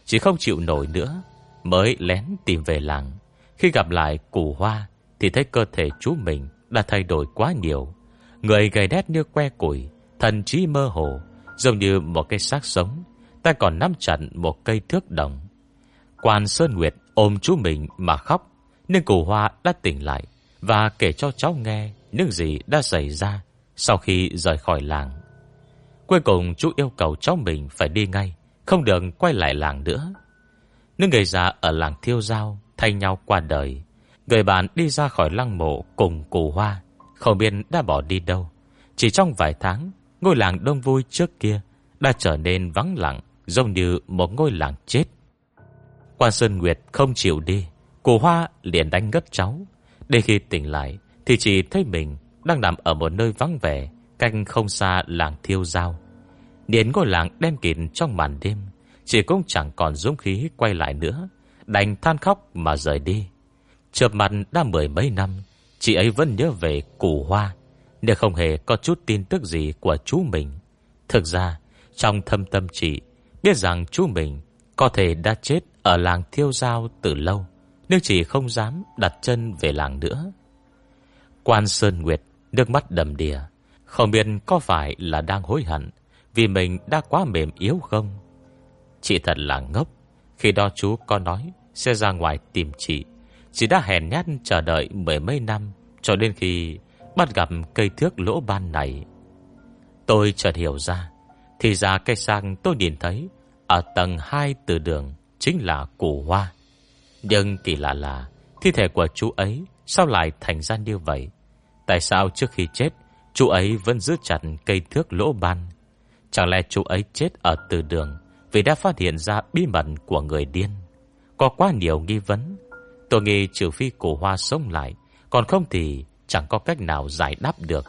chỉ không chịu nổi nữa, mới lén tìm về làng. Khi gặp lại Củ Hoa thì thấy cơ thể chú mình đã thay đổi quá nhiều. Người gầy đét như que củi, thần trí mơ hồ, giống như một cái xác sống. Ta còn nắm chặt một cây thước đồng. Quan Sơn Nguyệt ôm chú mình mà khóc. Nhưng Củ Hoa đã tỉnh lại và kể cho cháu nghe những gì đã xảy ra sau khi rời khỏi làng. Cuối cùng chú yêu cầu cháu mình phải đi ngay, không được quay lại làng nữa. Những người già ở làng Thiêu Dao thay nhau qua đời. Người bạn đi ra khỏi lăng mộ cùng Củ Hoa không biết đã bỏ đi đâu. Chỉ trong vài tháng, ngôi làng đông vui trước kia đã trở nên vắng lặng, giống như một ngôi làng chết. Quan Sơn Nguyệt không chịu đi, Củ Hoa liền đánh ngất cháu. Đến khi tỉnh lại thì chỉ thấy mình đang nằm ở một nơi vắng vẻ, cách không xa làng Thiêu Dao. Đến ngôi làng đen kịt trong màn đêm, chị cũng chẳng còn dũng khí quay lại nữa, đành than khóc mà rời đi. Chợp mặt đã 10 mấy năm, chị ấy vẫn nhớ về Củ Hoa, nhưng không hề có chút tin tức gì của chú mình. Thực ra trong thâm tâm chị biết rằng chú mình có thể đã chết ở làng Thiêu Dao từ lâu, nhưng chị không dám đặt chân về làng nữa. Quan Sơn Nguyệt nước mắt đầm đìa, không biết có phải là đang hối hận vì mình đã quá mềm yếu không. Chị thật là ngốc. Khi đó chú có nói sẽ ra ngoài tìm chị đã hèn nhát chờ đợi 10 mấy năm, cho đến khi bắt gặp cây thước lỗ ban này. Tôi chợt hiểu ra, thì ra cây sang tôi nhìn thấy ở tầng 2 từ đường chính là Củ Hoa. Nhưng kỳ lạ là thi thể của chú ấy sao lại thành ra như vậy? Tại sao trước khi chết chú ấy vẫn giữ chặt cây thước lỗ ban? Chẳng lẽ chú ấy chết ở từ đường vì đã phát hiện ra bí mật của người điên? Có quá nhiều nghi vấn. Tôi nghĩ trừ phi Củ Hoa sống lại, còn không thì chẳng có cách nào giải đáp được.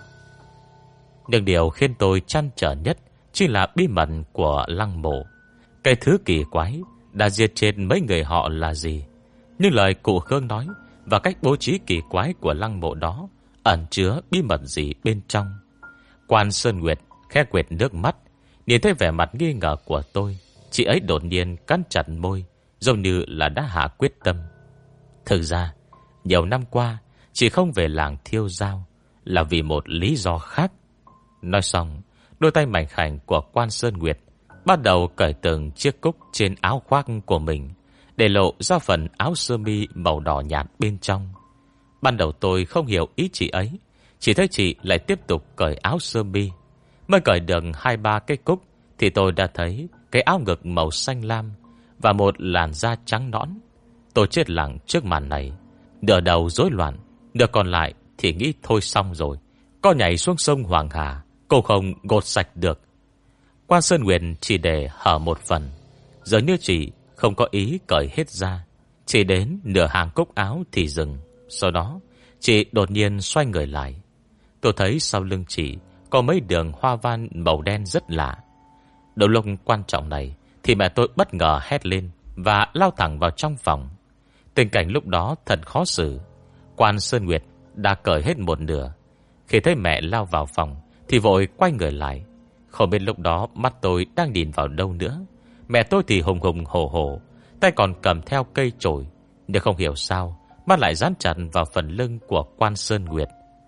Nhưng điều khiến tôi trăn trở nhất chính là bí mật của lăng mộ. Cái thứ kỳ quái đã diệt chết mấy người họ là gì? Như lời cụ Khương nói, và cách bố trí kỳ quái của lăng mộ đó ẩn chứa bí mật gì bên trong. Quan Sơn Nguyệt khẽ quệt nước mắt, nhìn thấy vẻ mặt nghi ngờ của tôi, chị ấy đột nhiên cắn chặt môi, giống như là đã hạ quyết tâm. Thực ra nhiều năm qua chị không về làng Thiêu Dao là vì một lý do khác. Nói xong, đôi tay mảnh khảnh của Quan Sơn Nguyệt bắt đầu cởi từng chiếc cúc trên áo khoác của mình, để lộ ra phần áo sơ mi màu đỏ nhạt bên trong. Ban đầu tôi không hiểu ý chị ấy, chỉ thấy chị lại tiếp tục cởi áo sơ mi. Mới cởi được 2-3 cái cúc thì tôi đã thấy cái áo ngực màu xanh lam và một làn da trắng nõn. Tôi chết lặng trước màn này, nửa đầu rối loạn, nửa còn lại thì nghĩ thôi xong rồi, có nhảy xuống sông Hoàng Hà cô không gột sạch được. Quan Sơn Nguyệt chỉ để hở một phần, giờ như chị không có ý cởi hết ra, chỉ đến nửa hàng cúc áo thì dừng. Sau đó chị đột nhiên xoay người lại. Tôi thấy sau lưng chị có mấy đường hoa văn màu đen rất lạ. Đầu lúc quan trọng này thì mẹ tôi bất ngờ hét lên và lao thẳng vào trong phòng. Tình cảnh lúc đó thật khó xử. Quan Sơn Nguyệt đã cởi hết một nửa. Khi thấy mẹ lao vào phòng thì vội quay người lại. Không biết lúc đó mắt tôi đang nhìn vào đâu nữa. Mẹ tôi thì hùng hùng hổ hổ, tay còn cầm theo cây chổi, nhưng không hiểu sao mắt lại dán chặt vào phần lưng của Quan Sơn Nguyệt.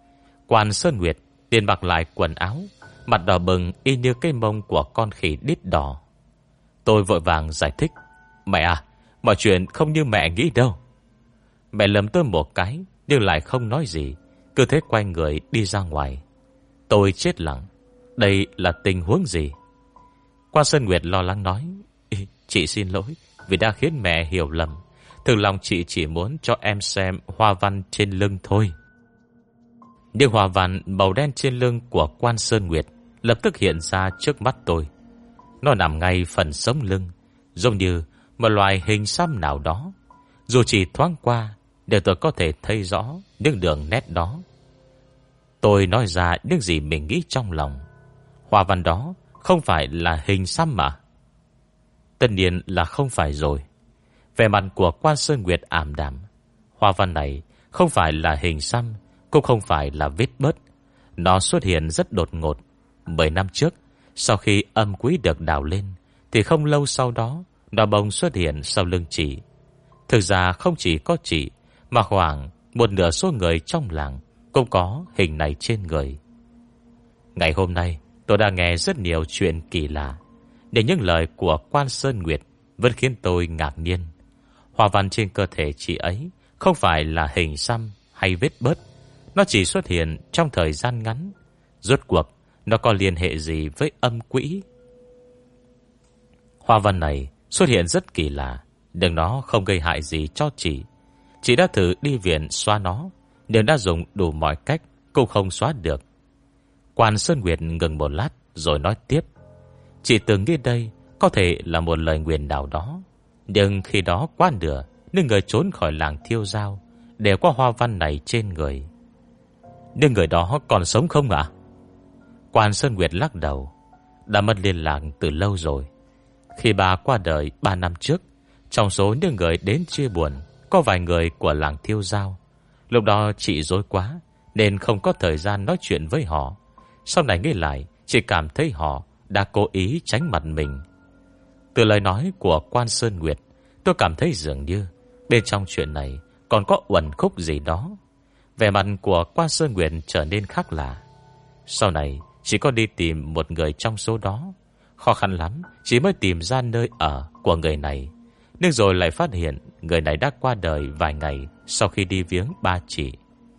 Quan Sơn Nguyệt liền mặc lại quần áo, mặt đỏ bừng y như cái mông của con khỉ đít đỏ. Tôi vội vàng giải thích: Mẹ à, mọi chuyện không như mẹ nghĩ đâu. Mẹ lườm tôi một cái nhưng lại không nói gì, cứ thế quay người đi ra ngoài. Tôi chết lặng. Đây là tình huống gì? Quan Sơn Nguyệt lo lắng nói: Chị xin lỗi vì đã khiến mẹ hiểu lầm. Thực lòng chị chỉ muốn cho em xem hoa văn trên lưng thôi. Nhưng hoa văn màu đen trên lưng của Quan Sơn Nguyệt lập tức hiện ra trước mắt tôi. Nó nằm ngay phần sống lưng, giống như một loài hình xăm nào đó. Dù chỉ thoáng qua, để tôi có thể thấy rõ những đường nét đó. Tôi nói ra những gì mình nghĩ trong lòng. Hoa văn đó không phải là hình xăm mà? Tất nhiên là không phải rồi. Vẻ mặt của Quan Sơn Nguyệt ảm đạm. Hoa văn này không phải là hình xăm, cũng không phải là vết bớt. Nó xuất hiện rất đột ngột. 10 năm trước, sau khi âm quý được đào lên, thì không lâu sau đó Nó bông xuất hiện sau lưng chị. Thực ra không chỉ có chị, mà khoảng một nửa số người trong làng cũng có hình này trên người. Ngày hôm nay tôi đã nghe rất nhiều chuyện kỳ lạ, để những lời của Quan Sơn Nguyệt vẫn khiến tôi ngạc nhiên. Hoa văn trên cơ thể chị ấy không phải là hình xăm hay vết bớt. Nó chỉ xuất hiện trong thời gian ngắn. Rốt cuộc nó có liên hệ gì với âm quỹ? Hoa văn này xuất hiện rất kỳ lạ, nhưng nó không gây hại gì cho chị. Chị đã thử đi viện xóa nó, nhưng đã dùng đủ mọi cách cũng không xóa được. Quan Sơn Nguyệt ngừng một lát rồi nói tiếp. Chị từng nghĩ đây có thể là một lời nguyền nào đó, nhưng khi đó quá nửa nên người trốn khỏi làng Thiêu Giao đều có hoa văn này trên người. Nhưng người đó còn sống không ạ? Quan Sơn Nguyệt lắc đầu. Đã mất liên lạc từ lâu rồi. Khi bà qua đời 3 năm trước, trong số những người đến chia buồn có vài người của làng Thiêu Giao. Lúc đó chị rối quá nên không có thời gian nói chuyện với họ. Sau này nghĩ lại, chị cảm thấy họ đã cố ý tránh mặt mình. Từ lời nói của Quan Sơn Nguyệt, tôi cảm thấy dường như bên trong chuyện này còn có uẩn khúc gì đó. Vẻ mặt của Quan Sơn Nguyệt trở nên khác lạ. Sau này chỉ có đi tìm một người trong số đó. Khó khăn lắm chỉ mới tìm ra nơi ở của người này. Nhưng rồi lại phát hiện người này đã qua đời vài ngày sau khi đi viếng ba chị.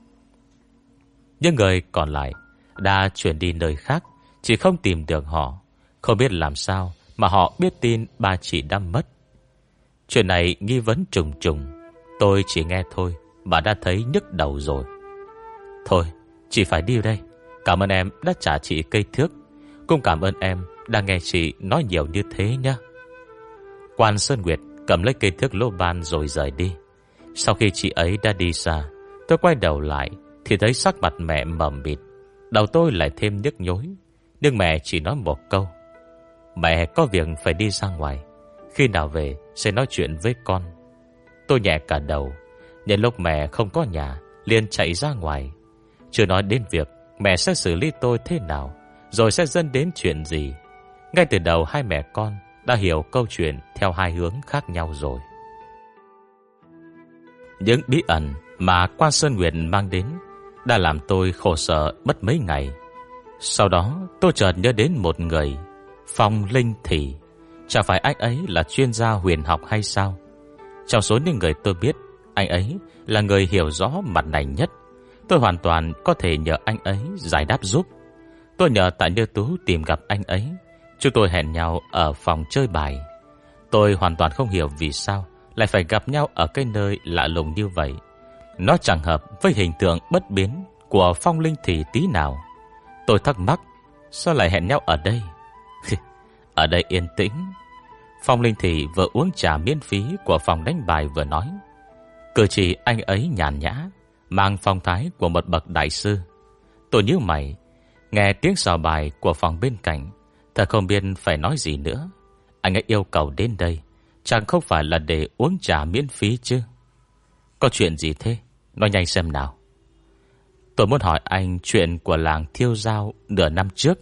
Những người còn lại đã chuyển đi nơi khác, chỉ không tìm được họ. Không biết làm sao mà họ biết tin ba chị đã mất. Chuyện này nghi vấn trùng trùng. Tôi chỉ nghe thôi mà đã thấy nhức đầu rồi. Thôi, chị phải đi đây. Cảm ơn em đã trả chị cây thước. Cũng cảm ơn em đã nghe chị nói nhiều như thế nhé. Quan Sơn Nguyệt cầm lấy cây thước lô ban rồi rời đi. Sau khi chị ấy đã đi xa, tôi quay đầu lại thì thấy sắc mặt mẹ mờ mịt. Đầu tôi lại thêm nhức nhối. Nhưng mẹ chỉ nói một câu: mẹ có việc phải đi ra ngoài, khi nào về sẽ nói chuyện với con. Tôi nhẹ cả đầu. Nhân lúc mẹ không có nhà liền chạy ra ngoài. Chưa nói đến việc mẹ sẽ xử lý tôi thế nào, rồi sẽ dẫn đến chuyện gì. Ngay từ đầu hai mẹ con đã hiểu câu chuyện theo hai hướng khác nhau rồi. Những bí ẩn mà Quan Sơn Nguyệt mang đến đã làm tôi khổ sở mất mấy ngày. Sau đó tôi chợt nhớ đến một người, Phong Linh Thị. Chẳng phải anh ấy là chuyên gia huyền học hay sao? Trong số những người tôi biết, anh ấy là người hiểu rõ mặt này nhất. Tôi hoàn toàn có thể nhờ anh ấy giải đáp giúp. Tôi nhờ Tạ Như Tú tìm gặp anh ấy. Chúng tôi hẹn nhau ở phòng chơi bài. Tôi hoàn toàn không hiểu vì sao lại phải gặp nhau ở cái nơi lạ lùng như vậy. Nó chẳng hợp với hình tượng bất biến của Phong Linh Thị tí nào. Tôi thắc mắc, sao lại hẹn nhau ở đây? Ở đây yên tĩnh. Phong Linh Thị vừa uống trà miễn phí của phòng đánh bài vừa nói. Cử chỉ anh ấy nhàn nhã, mang phong thái của một bậc đại sư. Tôi nhíu mày, nghe tiếng xào bài của phòng bên cạnh, thật không biết phải nói gì nữa. Anh ấy yêu cầu đến đây chẳng không phải là để uống trà miễn phí chứ. Có chuyện gì thế? Nói nhanh xem nào. Tôi muốn hỏi anh chuyện của làng Thiêu Giao nửa năm trước.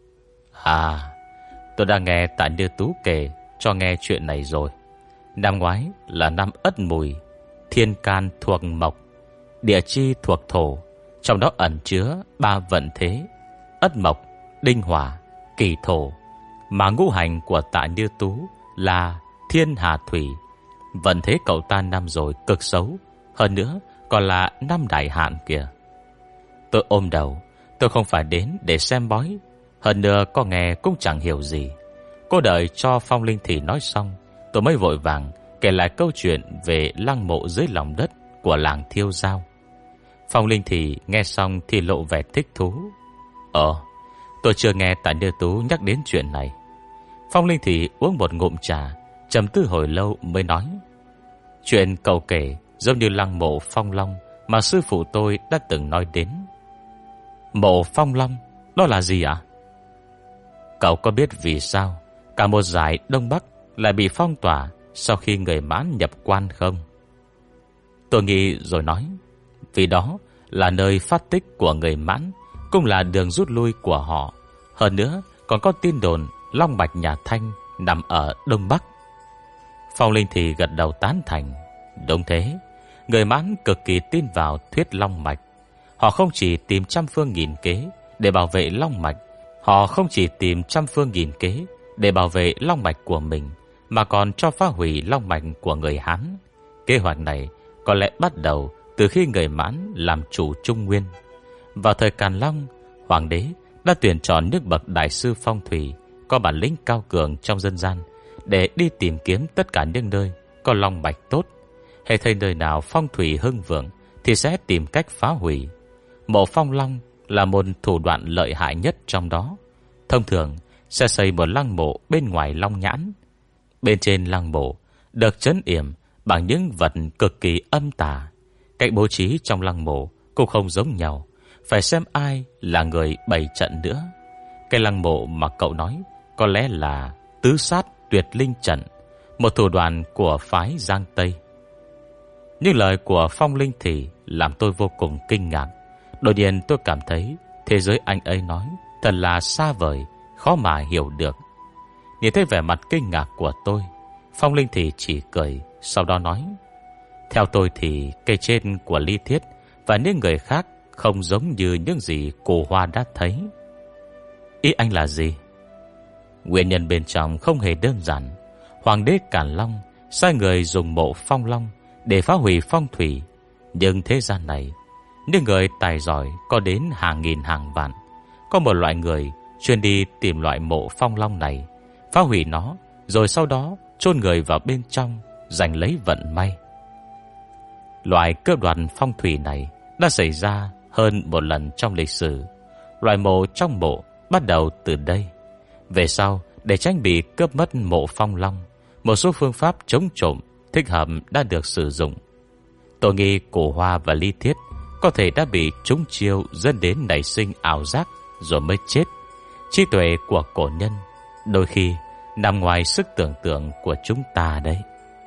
À, tôi đã nghe Tạ Như Tú kể cho nghe chuyện này rồi. Năm ngoái là năm Ất Mùi, thiên can thuộc mộc, địa chi thuộc thổ, trong đó ẩn chứa 3 vận thế: Ất Mộc, Đinh Hỏa, Kỷ Thổ. Mà ngũ hành của Tạ Như Tú là Thiên Hà Thủy. Vận thế cậu ta năm rồi cực xấu, hơn nữa còn là năm đại hạn kìa. Tôi ôm đầu. Tôi không phải đến để xem bói, hơn nữa có nghe cũng chẳng hiểu gì. Cô đợi cho Phong Linh Thị nói xong, tôi mới vội vàng kể lại câu chuyện về lăng mộ dưới lòng đất của làng Thiêu Giao. Phong Linh Thị nghe xong thì lộ vẻ thích thú. Tôi chưa nghe Tạ Như Tú nhắc đến chuyện này. Phong Linh Thị uống một ngụm trà, trầm tư hồi lâu mới nói. Chuyện cậu kể giống như lăng mộ Phong Long mà sư phụ tôi đã từng nói đến. Mộ Phong Long, đó là gì ạ? Cậu có biết vì sao cả một dải Đông Bắc lại bị phong tỏa sau khi người Mãn nhập quan không? Tôi nghĩ rồi nói. Vì đó là nơi phát tích của người Mãn, cũng là đường rút lui của họ. Hơn nữa còn có tin đồn Long Mạch nhà Thanh nằm ở Đông Bắc. Phong Linh thì gật đầu tán thành. Đúng thế, người Mãn cực kỳ tin vào thuyết long mạch. Họ không chỉ tìm trăm phương nghìn kế để bảo vệ long mạch, long mạch của mình, mà còn cho phá hủy long mạch của người Hán. Kế hoạch này có lẽ bắt đầu từ khi người Mãn làm chủ Trung Nguyên. Vào thời Càn Long, hoàng đế đã tuyển chọn những bậc đại sư phong thủy có bản lĩnh cao cường trong dân gian để đi tìm kiếm tất cả những nơi có long mạch tốt. Hễ thấy nơi nào phong thủy hưng vượng thì sẽ tìm cách phá hủy. Mộ Phong Long là một thủ đoạn lợi hại nhất trong đó. Thông thường sẽ xây một lăng mộ bên ngoài long nhãn. Bên trên lăng mộ được trấn yểm bằng những vật cực kỳ âm tà. Cách bố trí trong lăng mộ cũng không giống nhau, phải xem ai là người bày trận nữa. Cái lăng mộ mà cậu nói có lẽ là tứ sát tuyệt linh trận, một thủ đoạn của phái Giang Tây. Những lời của Phong Linh thì làm tôi vô cùng kinh ngạc. Đột nhiên tôi cảm thấy thế giới anh ấy nói thật là xa vời, khó mà hiểu được. Nhìn thấy vẻ mặt kinh ngạc của tôi, Phong Linh thì chỉ cười, sau đó nói: theo tôi thì cây trên của Ly Thiết và những người khác không giống như những gì cô Hoa đã thấy. Ý anh là gì? Nguyên nhân bên trong không hề đơn giản. Hoàng đế Càn Long sai người dùng mộ Phong Long để phá hủy phong thủy. Nhưng thế gian này, những người tài giỏi có đến hàng nghìn hàng vạn. Có một loại người chuyên đi tìm loại mộ Phong Long này, phá hủy nó, rồi sau đó chôn người vào bên trong, giành lấy vận may. Loại cướp đoạt phong thủy này đã xảy ra hơn một lần trong lịch sử. Loại mộ trong mộ bắt đầu từ đây. Về sau, để tránh bị cướp mất mộ Phong Long, một số phương pháp chống trộm thích hợp đã được sử dụng. Tôi nghĩ Cổ Hoa và Ly Thiết có thể đã bị trúng chiêu dẫn đến nảy sinh ảo giác rồi mới chết. Trí tuệ của cổ nhân đôi khi nằm ngoài sức tưởng tượng của chúng ta đấy.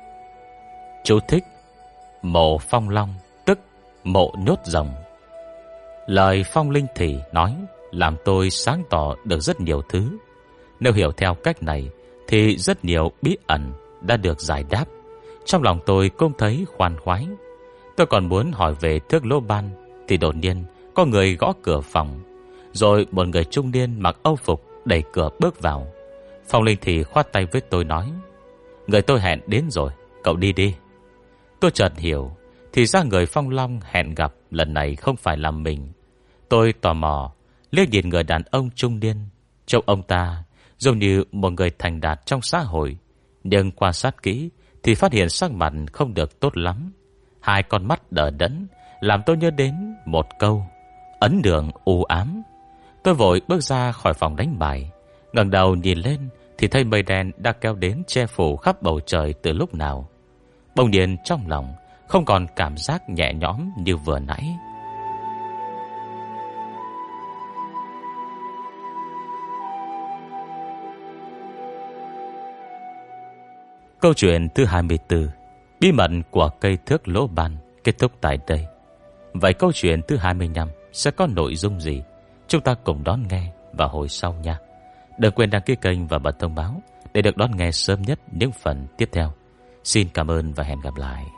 Chú thích: mộ Phong Long tức mộ nhốt rồng. Lời Phong Linh Thị nói làm tôi sáng tỏ được rất nhiều thứ. Nếu hiểu theo cách này thì rất nhiều bí ẩn đã được giải đáp. Trong lòng tôi cũng thấy khoan khoái. Tôi còn muốn hỏi về thước lỗ ban thì đột nhiên có người gõ cửa phòng. Rồi một người trung niên mặc âu phục đẩy cửa bước vào. Phong Linh Thị khoát tay với tôi nói: người tôi hẹn đến rồi, cậu đi đi. Tôi chợt hiểu, thì ra người Phong Long hẹn gặp lần này không phải là mình. Tôi tò mò liếc nhìn người đàn ông trung niên. Trông ông ta giống như một người thành đạt trong xã hội, nhưng quan sát kỹ thì phát hiện sắc mặt không được tốt lắm. Hai con mắt đờ đẫn làm tôi nhớ đến một câu: ấn đường u ám. Tôi vội bước ra khỏi phòng đánh bài, ngẩng đầu nhìn lên thì thấy mây đen đã kéo đến che phủ khắp bầu trời từ lúc nào. Bỗng nhiên trong lòng không còn cảm giác nhẹ nhõm như vừa nãy. Câu chuyện thứ 24, bí mật của cây thước lỗ ban, kết thúc tại đây. Vậy câu chuyện thứ 25 sẽ có nội dung gì? Chúng ta cùng đón nghe vào hồi sau nha. Đừng quên đăng ký kênh và bật thông báo để được đón nghe sớm nhất những phần tiếp theo. Xin cảm ơn và hẹn gặp lại.